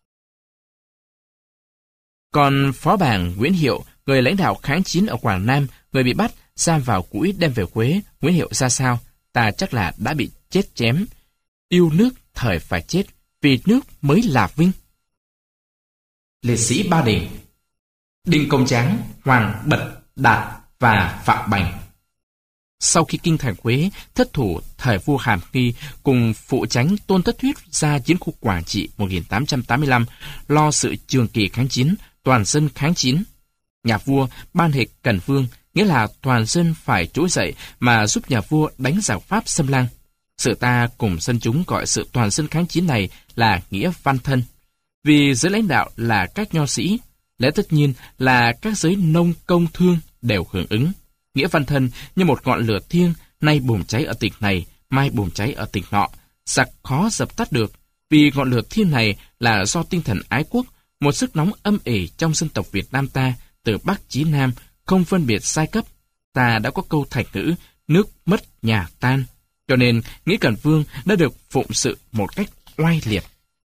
Còn phó bảng Nguyễn Hiệu, người lãnh đạo kháng chiến ở Quảng Nam, người bị bắt, giam vào cũi đem về Quế. Nguyễn Hiệu ra sao? Ta chắc là đã bị chết chém. Yêu nước thời phải chết, vì nước mới là vinh. Liệt sĩ Ba Đình: Đinh Công Tráng, Hoàng Bật Đạt và Phạm Bành. Sau khi kinh thành Quế thất thủ, thời vua Hàm Nghi cùng phụ chánh Tôn Thất Thuyết ra chiến khu Quảng Trị 1885, lo sự trường kỳ kháng chiến, toàn dân kháng chiến. Nhà vua ban hệ Cần Vương, nghĩa là toàn dân phải trỗi dậy mà giúp nhà vua đánh giặc Pháp xâm lăng. Sự ta cùng dân chúng gọi sự toàn dân kháng chiến này là nghĩa văn thân. Vì giới lãnh đạo là các nho sĩ, lẽ tất nhiên là các giới nông công thương đều hưởng ứng. Nghĩa văn thân như một ngọn lửa thiêng, nay bùng cháy ở tỉnh này, mai bùng cháy ở tỉnh nọ. Giặc khó dập tắt được, vì ngọn lửa thiêng này là do tinh thần ái quốc, một sức nóng âm ỉ trong dân tộc Việt Nam ta, từ Bắc chí Nam, không phân biệt giai cấp. Ta đã có câu thành ngữ, nước mất nhà tan. Cho nên, Nghĩa Cần Vương đã được phụng sự một cách oai liệt.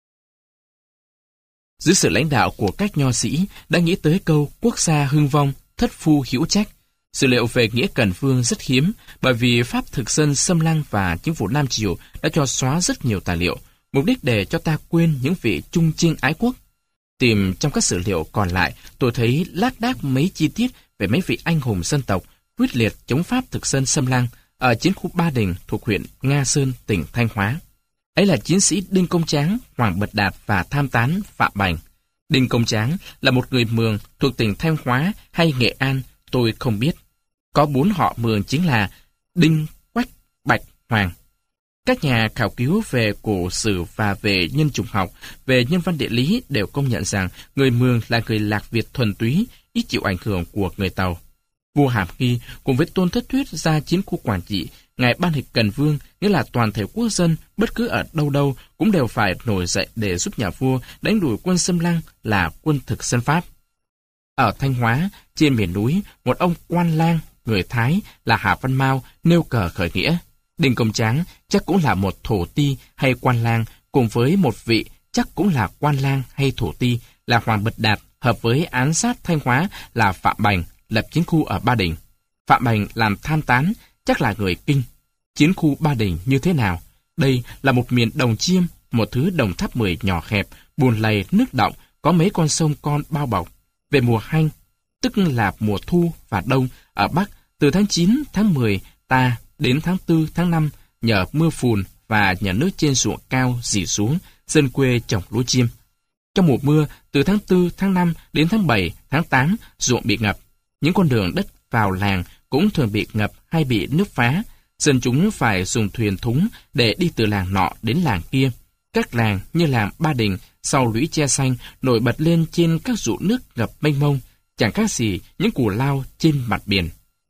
Dưới sự lãnh đạo của các nho sĩ đã nghĩ tới câu quốc gia hưng vong, thất phu hữu trách. Sử liệu về Nghĩa Cần Vương rất hiếm, bởi vì Pháp thực dân xâm lăng và chính phủ Nam Triều đã cho xóa rất nhiều tài liệu, mục đích để cho ta quên những vị trung trinh ái quốc. Tìm trong các sử liệu còn lại, tôi thấy lác đác mấy chi tiết về mấy vị anh hùng dân tộc quyết liệt chống Pháp thực dân xâm lăng ở chiến khu Ba Đình thuộc huyện Nga Sơn, tỉnh Thanh Hóa. Ấy là chiến sĩ Đinh Công Tráng, Hoàng Bật Đạt và tham tán Phạm Bành. Đinh Công Tráng là một người Mường thuộc tỉnh Thanh Hóa hay Nghệ An, tôi không biết. Có 4 họ Mường chính là Đinh, Quách, Bạch, Hoàng. Các nhà khảo cứu về cổ sử và về nhân chủng học, về nhân văn địa lý đều công nhận rằng người Mường là người Lạc Việt thuần túy, ít chịu ảnh hưởng của người Tàu. Vua Hàm Nghi cùng với Tôn Thất Thuyết ra chiến khu Quảng Trị, ngài ban hịch Cần Vương, nghĩa là toàn thể quốc dân bất cứ ở đâu đâu cũng đều phải nổi dậy để giúp nhà vua đánh đuổi quân xâm lăng là quân thực dân Pháp. Ở Thanh Hóa, trên miền núi, một ông quan lang người Thái là Hà Văn Mao nêu cờ khởi nghĩa. Đinh Công Tráng chắc cũng là một thổ ti hay quan lang, cùng với một vị chắc cũng là quan lang hay thổ ti là Hoàng Bật Đạt, hợp với án sát Thanh Hóa là Phạm Bành, lập chiến khu ở Ba Đình. Phạm Bành làm tham tán, chắc là người Kinh. Chiến khu Ba Đình như thế nào? Đây là một miền đồng chiêm, một thứ đồng tháp 10 nhỏ hẹp, bùn lầy, nước động, có mấy con sông con bao bọc. Về mùa hanh, tức là mùa thu và đông, ở Bắc, từ tháng 9, tháng 10, ta đến tháng 4, tháng 5, nhờ mưa phùn và nhờ nước trên ruộng cao rỉ xuống, dân quê trồng lúa chiêm. Trong mùa mưa, từ tháng 4, tháng 5 đến tháng 7, Tháng 8, ruộng bị ngập. Những con đường đất vào làng cũng thường bị ngập hay bị nước phá. Dân chúng phải dùng thuyền thúng để đi từ làng nọ đến làng kia. Các làng như làng Ba Đình sau lũy tre xanh nổi bật lên trên các ruộng nước ngập mênh mông, chẳng khác gì những cù lao trên mặt biển.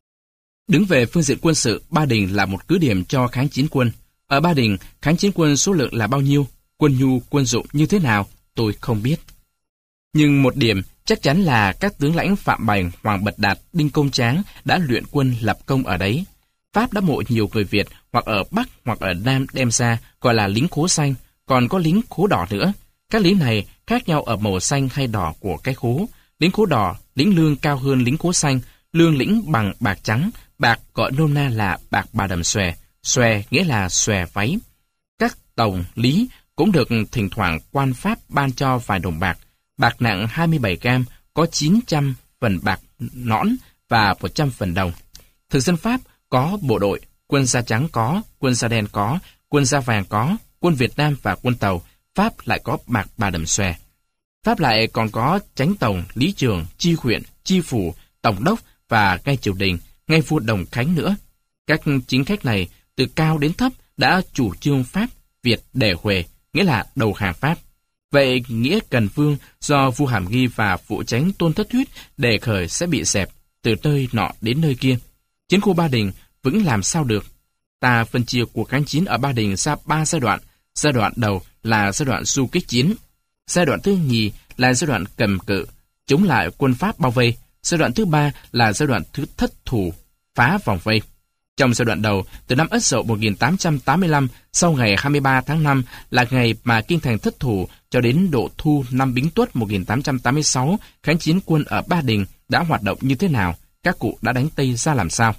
Đứng về phương diện quân sự, Ba Đình là một cứ điểm cho kháng chiến quân. Ở Ba Đình, kháng chiến quân số lượng là bao nhiêu, quân nhu, quân dụng như thế nào, tôi không biết. Nhưng một điểm chắc chắn là các tướng lãnh Phạm Bành, Hoàng Bật Đạt, Đinh Công Tráng đã luyện quân lập công ở đấy. Pháp đã mộ nhiều người Việt hoặc ở Bắc hoặc ở Nam đem ra gọi là lính khố xanh, còn có lính khố đỏ nữa. Các lính này khác nhau ở màu xanh hay đỏ của cái khố. Lính khố đỏ, lính lương cao hơn lính khố xanh, lương lĩnh bằng bạc trắng, bạc gọi nôm na là bạc bà đầm xòe, xòe nghĩa là xòe váy. Các tổng, lý cũng được thỉnh thoảng quan Pháp ban cho vài đồng bạc. Bạc nặng 27 gram, có 900 phần bạc nõn và 100 phần đồng. Thực dân Pháp có bộ đội, quân da trắng có, quân da đen có, quân da vàng có, quân Việt Nam và quân Tàu. Pháp lại có bạc bà đầm xòe. Pháp lại còn có chánh tổng, lý trường, chi huyện, chi phủ, tổng đốc và ngay triều đình, ngay vua Đồng Khánh nữa. Các chính khách này từ cao đến thấp đã chủ trương Pháp, Việt để Huệ, nghĩa là đầu hàng Pháp. Vậy nghĩa Cần Vương do vua Hàm Nghi và phụ chánh Tôn Thất Thuyết đề khởi sẽ bị dẹp từ nơi nọ đến nơi kia. Chiến khu Ba Đình vững làm sao được? Ta phân chia cuộc kháng chiến ở Ba Đình ra 3 giai đoạn. Giai đoạn đầu là giai đoạn du kích chiến. Giai đoạn thứ nhì là giai đoạn cầm cự, chống lại quân Pháp bao vây. Giai đoạn thứ ba là giai đoạn thứ thất thủ, phá vòng vây. Trong giai đoạn đầu, từ năm Ất Dậu 1885, sau ngày 23 tháng 5 là ngày mà Kinh Thành thất thủ, cho đến độ Thu năm Bính Tuất 1886, kháng chiến quân ở Ba Đình đã hoạt động như thế nào, các cụ đã đánh Tây ra làm sao.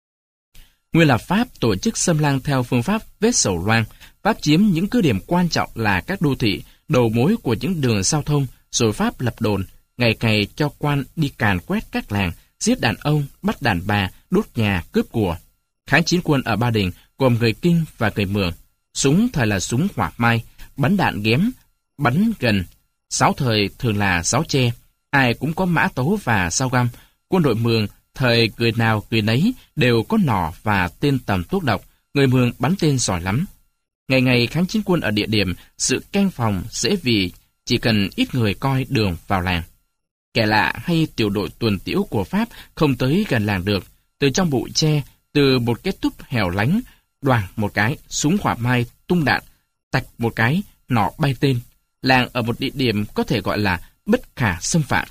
Nguyên là Pháp tổ chức xâm lăng theo phương pháp vết sầu loang. Pháp chiếm những cứ điểm quan trọng là các đô thị, đầu mối của những đường giao thông, rồi Pháp lập đồn, ngày ngày cho quan đi càn quét các làng, giết đàn ông, bắt đàn bà, đốt nhà, cướp của. Kháng chiến quân ở Ba Đình gồm người Kinh và người Mường. Súng thời là súng hỏa mai, bắn đạn ghém, bắn gần. Sáo thời thường là sáo tre, ai cũng có mã tấu và dao găm. Quân đội Mường thời người nào người nấy đều có nỏ và tên tầm thuốc độc. Người Mường bắn tên giỏi lắm. Ngày ngày kháng chiến quân ở địa điểm, sự canh phòng dễ vì chỉ cần ít người coi đường vào làng. Kẻ lạ hay tiểu đội tuần tiễu của Pháp không tới gần làng được. Từ trong bụi tre, từ một cái túp hẻo lánh, đoàng một cái, súng hỏa mai tung đạn, tạch một cái, nỏ bay tên. Làng ở một địa điểm có thể gọi là bất khả xâm phạm.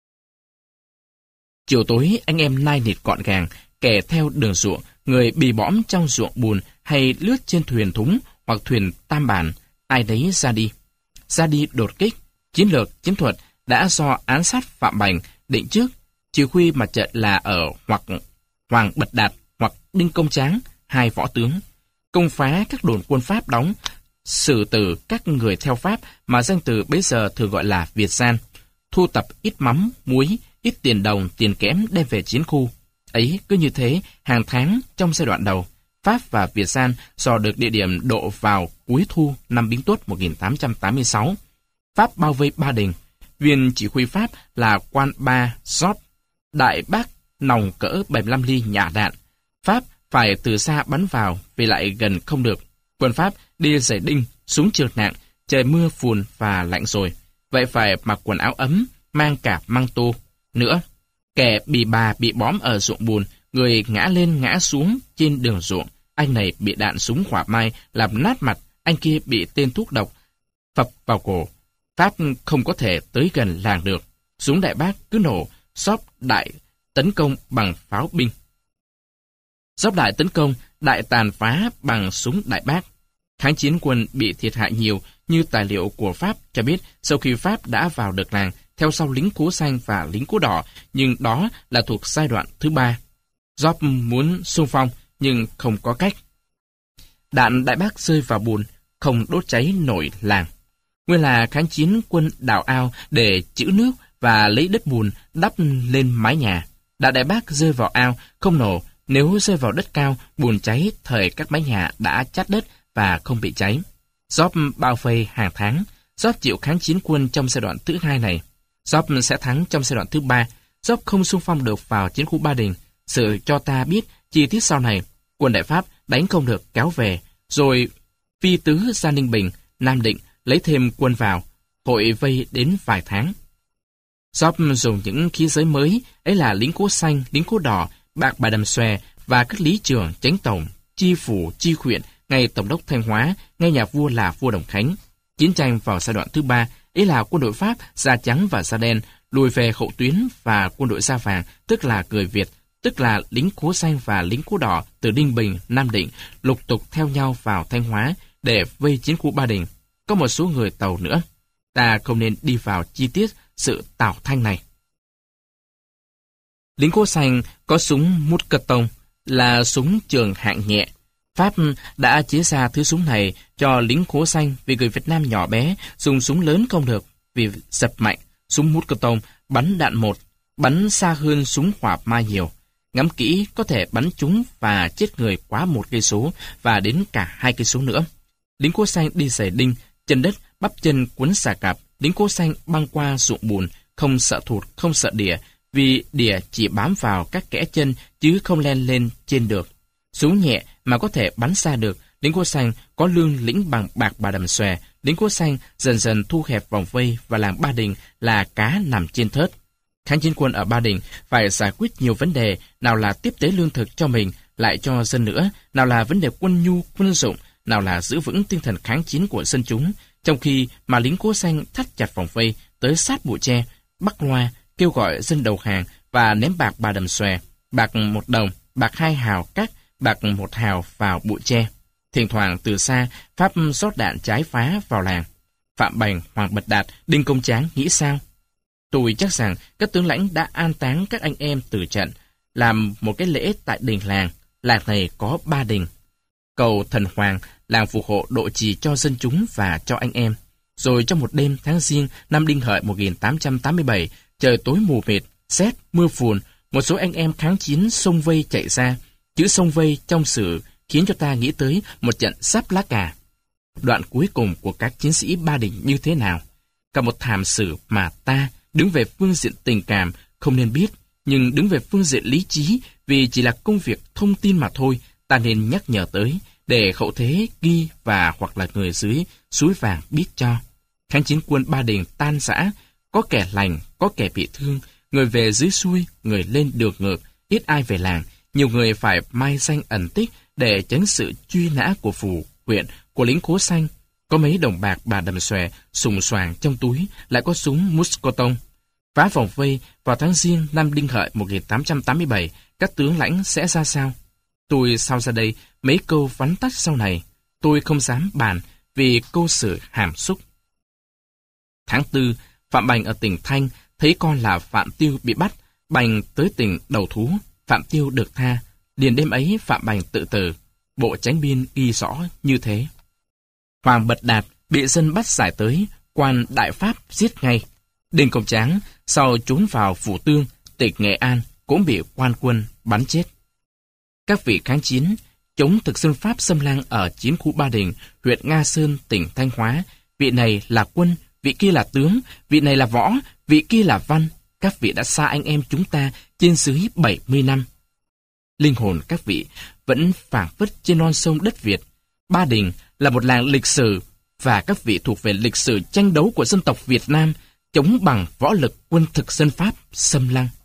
Chiều tối anh em nai nịt gọn gàng, kẻ theo đường ruộng, người bì bõm trong ruộng bùn hay lướt trên thuyền thúng hoặc thuyền tam bản, ai nấy ra đi. Ra đi đột kích, chiến lược, chiến thuật đã do án sát Phạm Bành định trước, chỉ huy mặt trận là ở hoặc Hoàng Bật Đạt hoặc Đinh Công Tráng, hai võ tướng. Công phá các đồn quân Pháp đóng, xử tử các người theo Pháp mà danh từ bấy giờ thường gọi là Việt gian, thu tập ít mắm, muối, ít tiền đồng, tiền kẽm đem về chiến khu. Ấy cứ như thế, hàng tháng trong giai đoạn đầu, Pháp và Việt gian dò được địa điểm độ vào cuối thu năm Bính Tuất 1886. Pháp bao vây Ba Đình. Viên chỉ huy Pháp là quan Ba Giót, đại bác nòng cỡ 75 ly nhả đạn. Pháp phải từ xa bắn vào vì lại gần không được. Quân Pháp đi giày đinh, súng trượt nặng, trời mưa phùn và lạnh rồi. Vậy phải mặc quần áo ấm, mang cả măng tô. Nữa, kẻ bị bà bị bóm ở ruộng bùn, người ngã lên ngã xuống trên đường ruộng. Anh này bị đạn súng hỏa mai làm nát mặt, anh kia bị tên thuốc độc phập vào cổ. Pháp không có thể tới gần làng được. Súng đại bác cứ nổ, Gióp đại tấn công bằng pháo binh. Gióp đại tấn công, đại tàn phá bằng súng đại bác. Kháng chiến quân bị thiệt hại nhiều, như tài liệu của Pháp cho biết sau khi Pháp đã vào được làng, theo sau lính cố xanh và lính cố đỏ, nhưng đó là thuộc giai đoạn thứ 3. Gióp muốn xung phong, nhưng không có cách. Đạn đại bác rơi vào bùn, không đốt cháy nổi làng. Nguyên là kháng chiến quân đào ao để trữ nước và lấy đất bùn đắp lên mái nhà. Đạn đại bác rơi vào ao, không nổ. Nếu rơi vào đất cao, bùn cháy, thời các mái nhà đã chát đất và không bị cháy. Gióp bao vây hàng tháng. Gióp chịu kháng chiến quân trong giai đoạn thứ 2 này. Job sẽ thắng trong giai đoạn thứ 3. Job không xung phong được vào chiến khu Ba Đình. Sự cho ta biết chi tiết sau này. Quân Đại Pháp đánh không được kéo về, rồi phi tứ ra Ninh Bình, Nam Định lấy thêm quân vào, hội vây đến vài tháng. Job dùng những khí giới mới, ấy là lính cố xanh, lính cố đỏ, bạc bà đầm xòe và các lý trưởng, chánh tổng, chi phủ, chi huyện, ngay tổng đốc Thanh Hóa, ngay nhà vua là vua Đồng Khánh. Chiến tranh vào giai đoạn thứ 3, ấy là quân đội Pháp da trắng và da đen lùi về hậu tuyến và quân đội da vàng, tức là người Việt, tức là lính cố xanh và lính cố đỏ từ Ninh Bình, Nam Định lục tục theo nhau vào Thanh Hóa để vây chiến khu Ba Đình. Có một số người Tàu nữa. Ta không nên đi vào chi tiết sự tảo thanh này. Lính cố xanh có súng Mousqueton là súng trường hạng nhẹ. Pháp đã chế ra thứ súng này cho lính cố xanh vì người Việt Nam nhỏ bé dùng súng lớn không được vì giật mạnh. Súng Mousqueton bắn đạn một, bắn xa hơn súng hỏa mai nhiều. Ngắm kỹ có thể bắn trúng và chết người quá 1 cây số và đến cả 2 cây số nữa. Lính cố xanh đi giày đinh, chân đất, bắp chân quấn xà cạp. Lính cố xanh băng qua ruộng bùn, không sợ thụt, không sợ đỉa, vì đỉa chỉ bám vào các kẽ chân chứ không len lên trên được. Súng nhẹ mà có thể bắn xa được. Lính cố xanh có lương lĩnh bằng bạc bà đầm xòe. Lính cố xanh dần dần thu hẹp vòng vây và làng Ba Đình là cá nằm trên thớt. Kháng chiến quân ở Ba Đình phải giải quyết nhiều vấn đề, nào là tiếp tế lương thực cho mình, lại cho dân nữa, nào là vấn đề quân nhu, quân dụng, nào là giữ vững tinh thần kháng chiến của dân chúng, trong khi mà lính cố xanh thắt chặt vòng vây tới sát bụi tre, bắt loa, kêu gọi dân đầu hàng và ném bạc bà đầm xòe, bạc 1 đồng, bạc 2 hào cắt, bạc 1 hào vào bụi tre. Thỉnh thoảng từ xa, Pháp rót đạn trái phá vào làng. Phạm Bành, Hoàng Bật Đạt, Đinh Công Tráng nghĩ sao? Tôi chắc rằng các tướng lãnh đã an táng các anh em từ trận, làm một cái lễ tại đình làng. Làng này có 3 đình. Cầu Thần Hoàng, làng phù hộ độ trì cho dân chúng và cho anh em. Rồi trong một đêm tháng Giêng năm Đinh Hợi 1887, trời tối mù mịt, sét, mưa phùn, một số anh em kháng chiến xông vây chạy ra. Chữ xông vây trong sử khiến cho ta nghĩ tới một trận sắp lá cà. Đoạn cuối cùng của các chiến sĩ Ba Đình như thế nào? Cả một thảm sử mà ta, đứng về phương diện tình cảm, không nên biết, nhưng đứng về phương diện lý trí, vì chỉ là công việc thông tin mà thôi, ta nên nhắc nhở tới, để hậu thế ghi và hoặc là người dưới suối vàng biết cho. Kháng chiến quân Ba Đình tan rã, có kẻ lành, có kẻ bị thương, người về dưới xuôi, người lên được ngược, ít ai về làng, nhiều người phải mai danh ẩn tích để tránh sự truy nã của phủ, huyện, của lính cố xanh. Có mấy đồng bạc bà đầm xòe, sùng soàng trong túi, lại có súng Mousqueton. Phá vòng vây vào tháng Giêng năm Đinh Hợi 1887, các tướng lãnh sẽ ra sao? Tôi sau ra đây mấy câu vắn tắt sau này. Tôi không dám bàn vì câu sử hàm xúc. Tháng 4, Phạm Bành ở tỉnh Thanh thấy con là Phạm Tiêu bị bắt. Bành tới tỉnh đầu thú, Phạm Tiêu được tha. Liền đêm ấy Phạm Bành tự tử. Bộ Chánh biên ghi rõ như thế. Hoàng Bật Đạt bị dân bắt giải tới, quan Đại Pháp giết ngay. Đinh Công Tráng sau trốn vào Phủ Tương, tỉnh Nghệ An, cũng bị quan quân bắn chết. Các vị kháng chiến chống thực dân Pháp xâm lăng ở chiến khu Ba Đình, huyện Nga Sơn, tỉnh Thanh Hóa. Vị này là quân, vị kia là tướng, vị này là võ, vị kia là văn. Các vị đã xa anh em chúng ta trên dưới 70 năm. Linh hồn các vị vẫn phảng phất trên non sông đất Việt. Ba Đình là một làng lịch sử, và các vị thuộc về lịch sử tranh đấu của dân tộc Việt Nam chống bằng võ lực quân thực dân Pháp xâm lăng.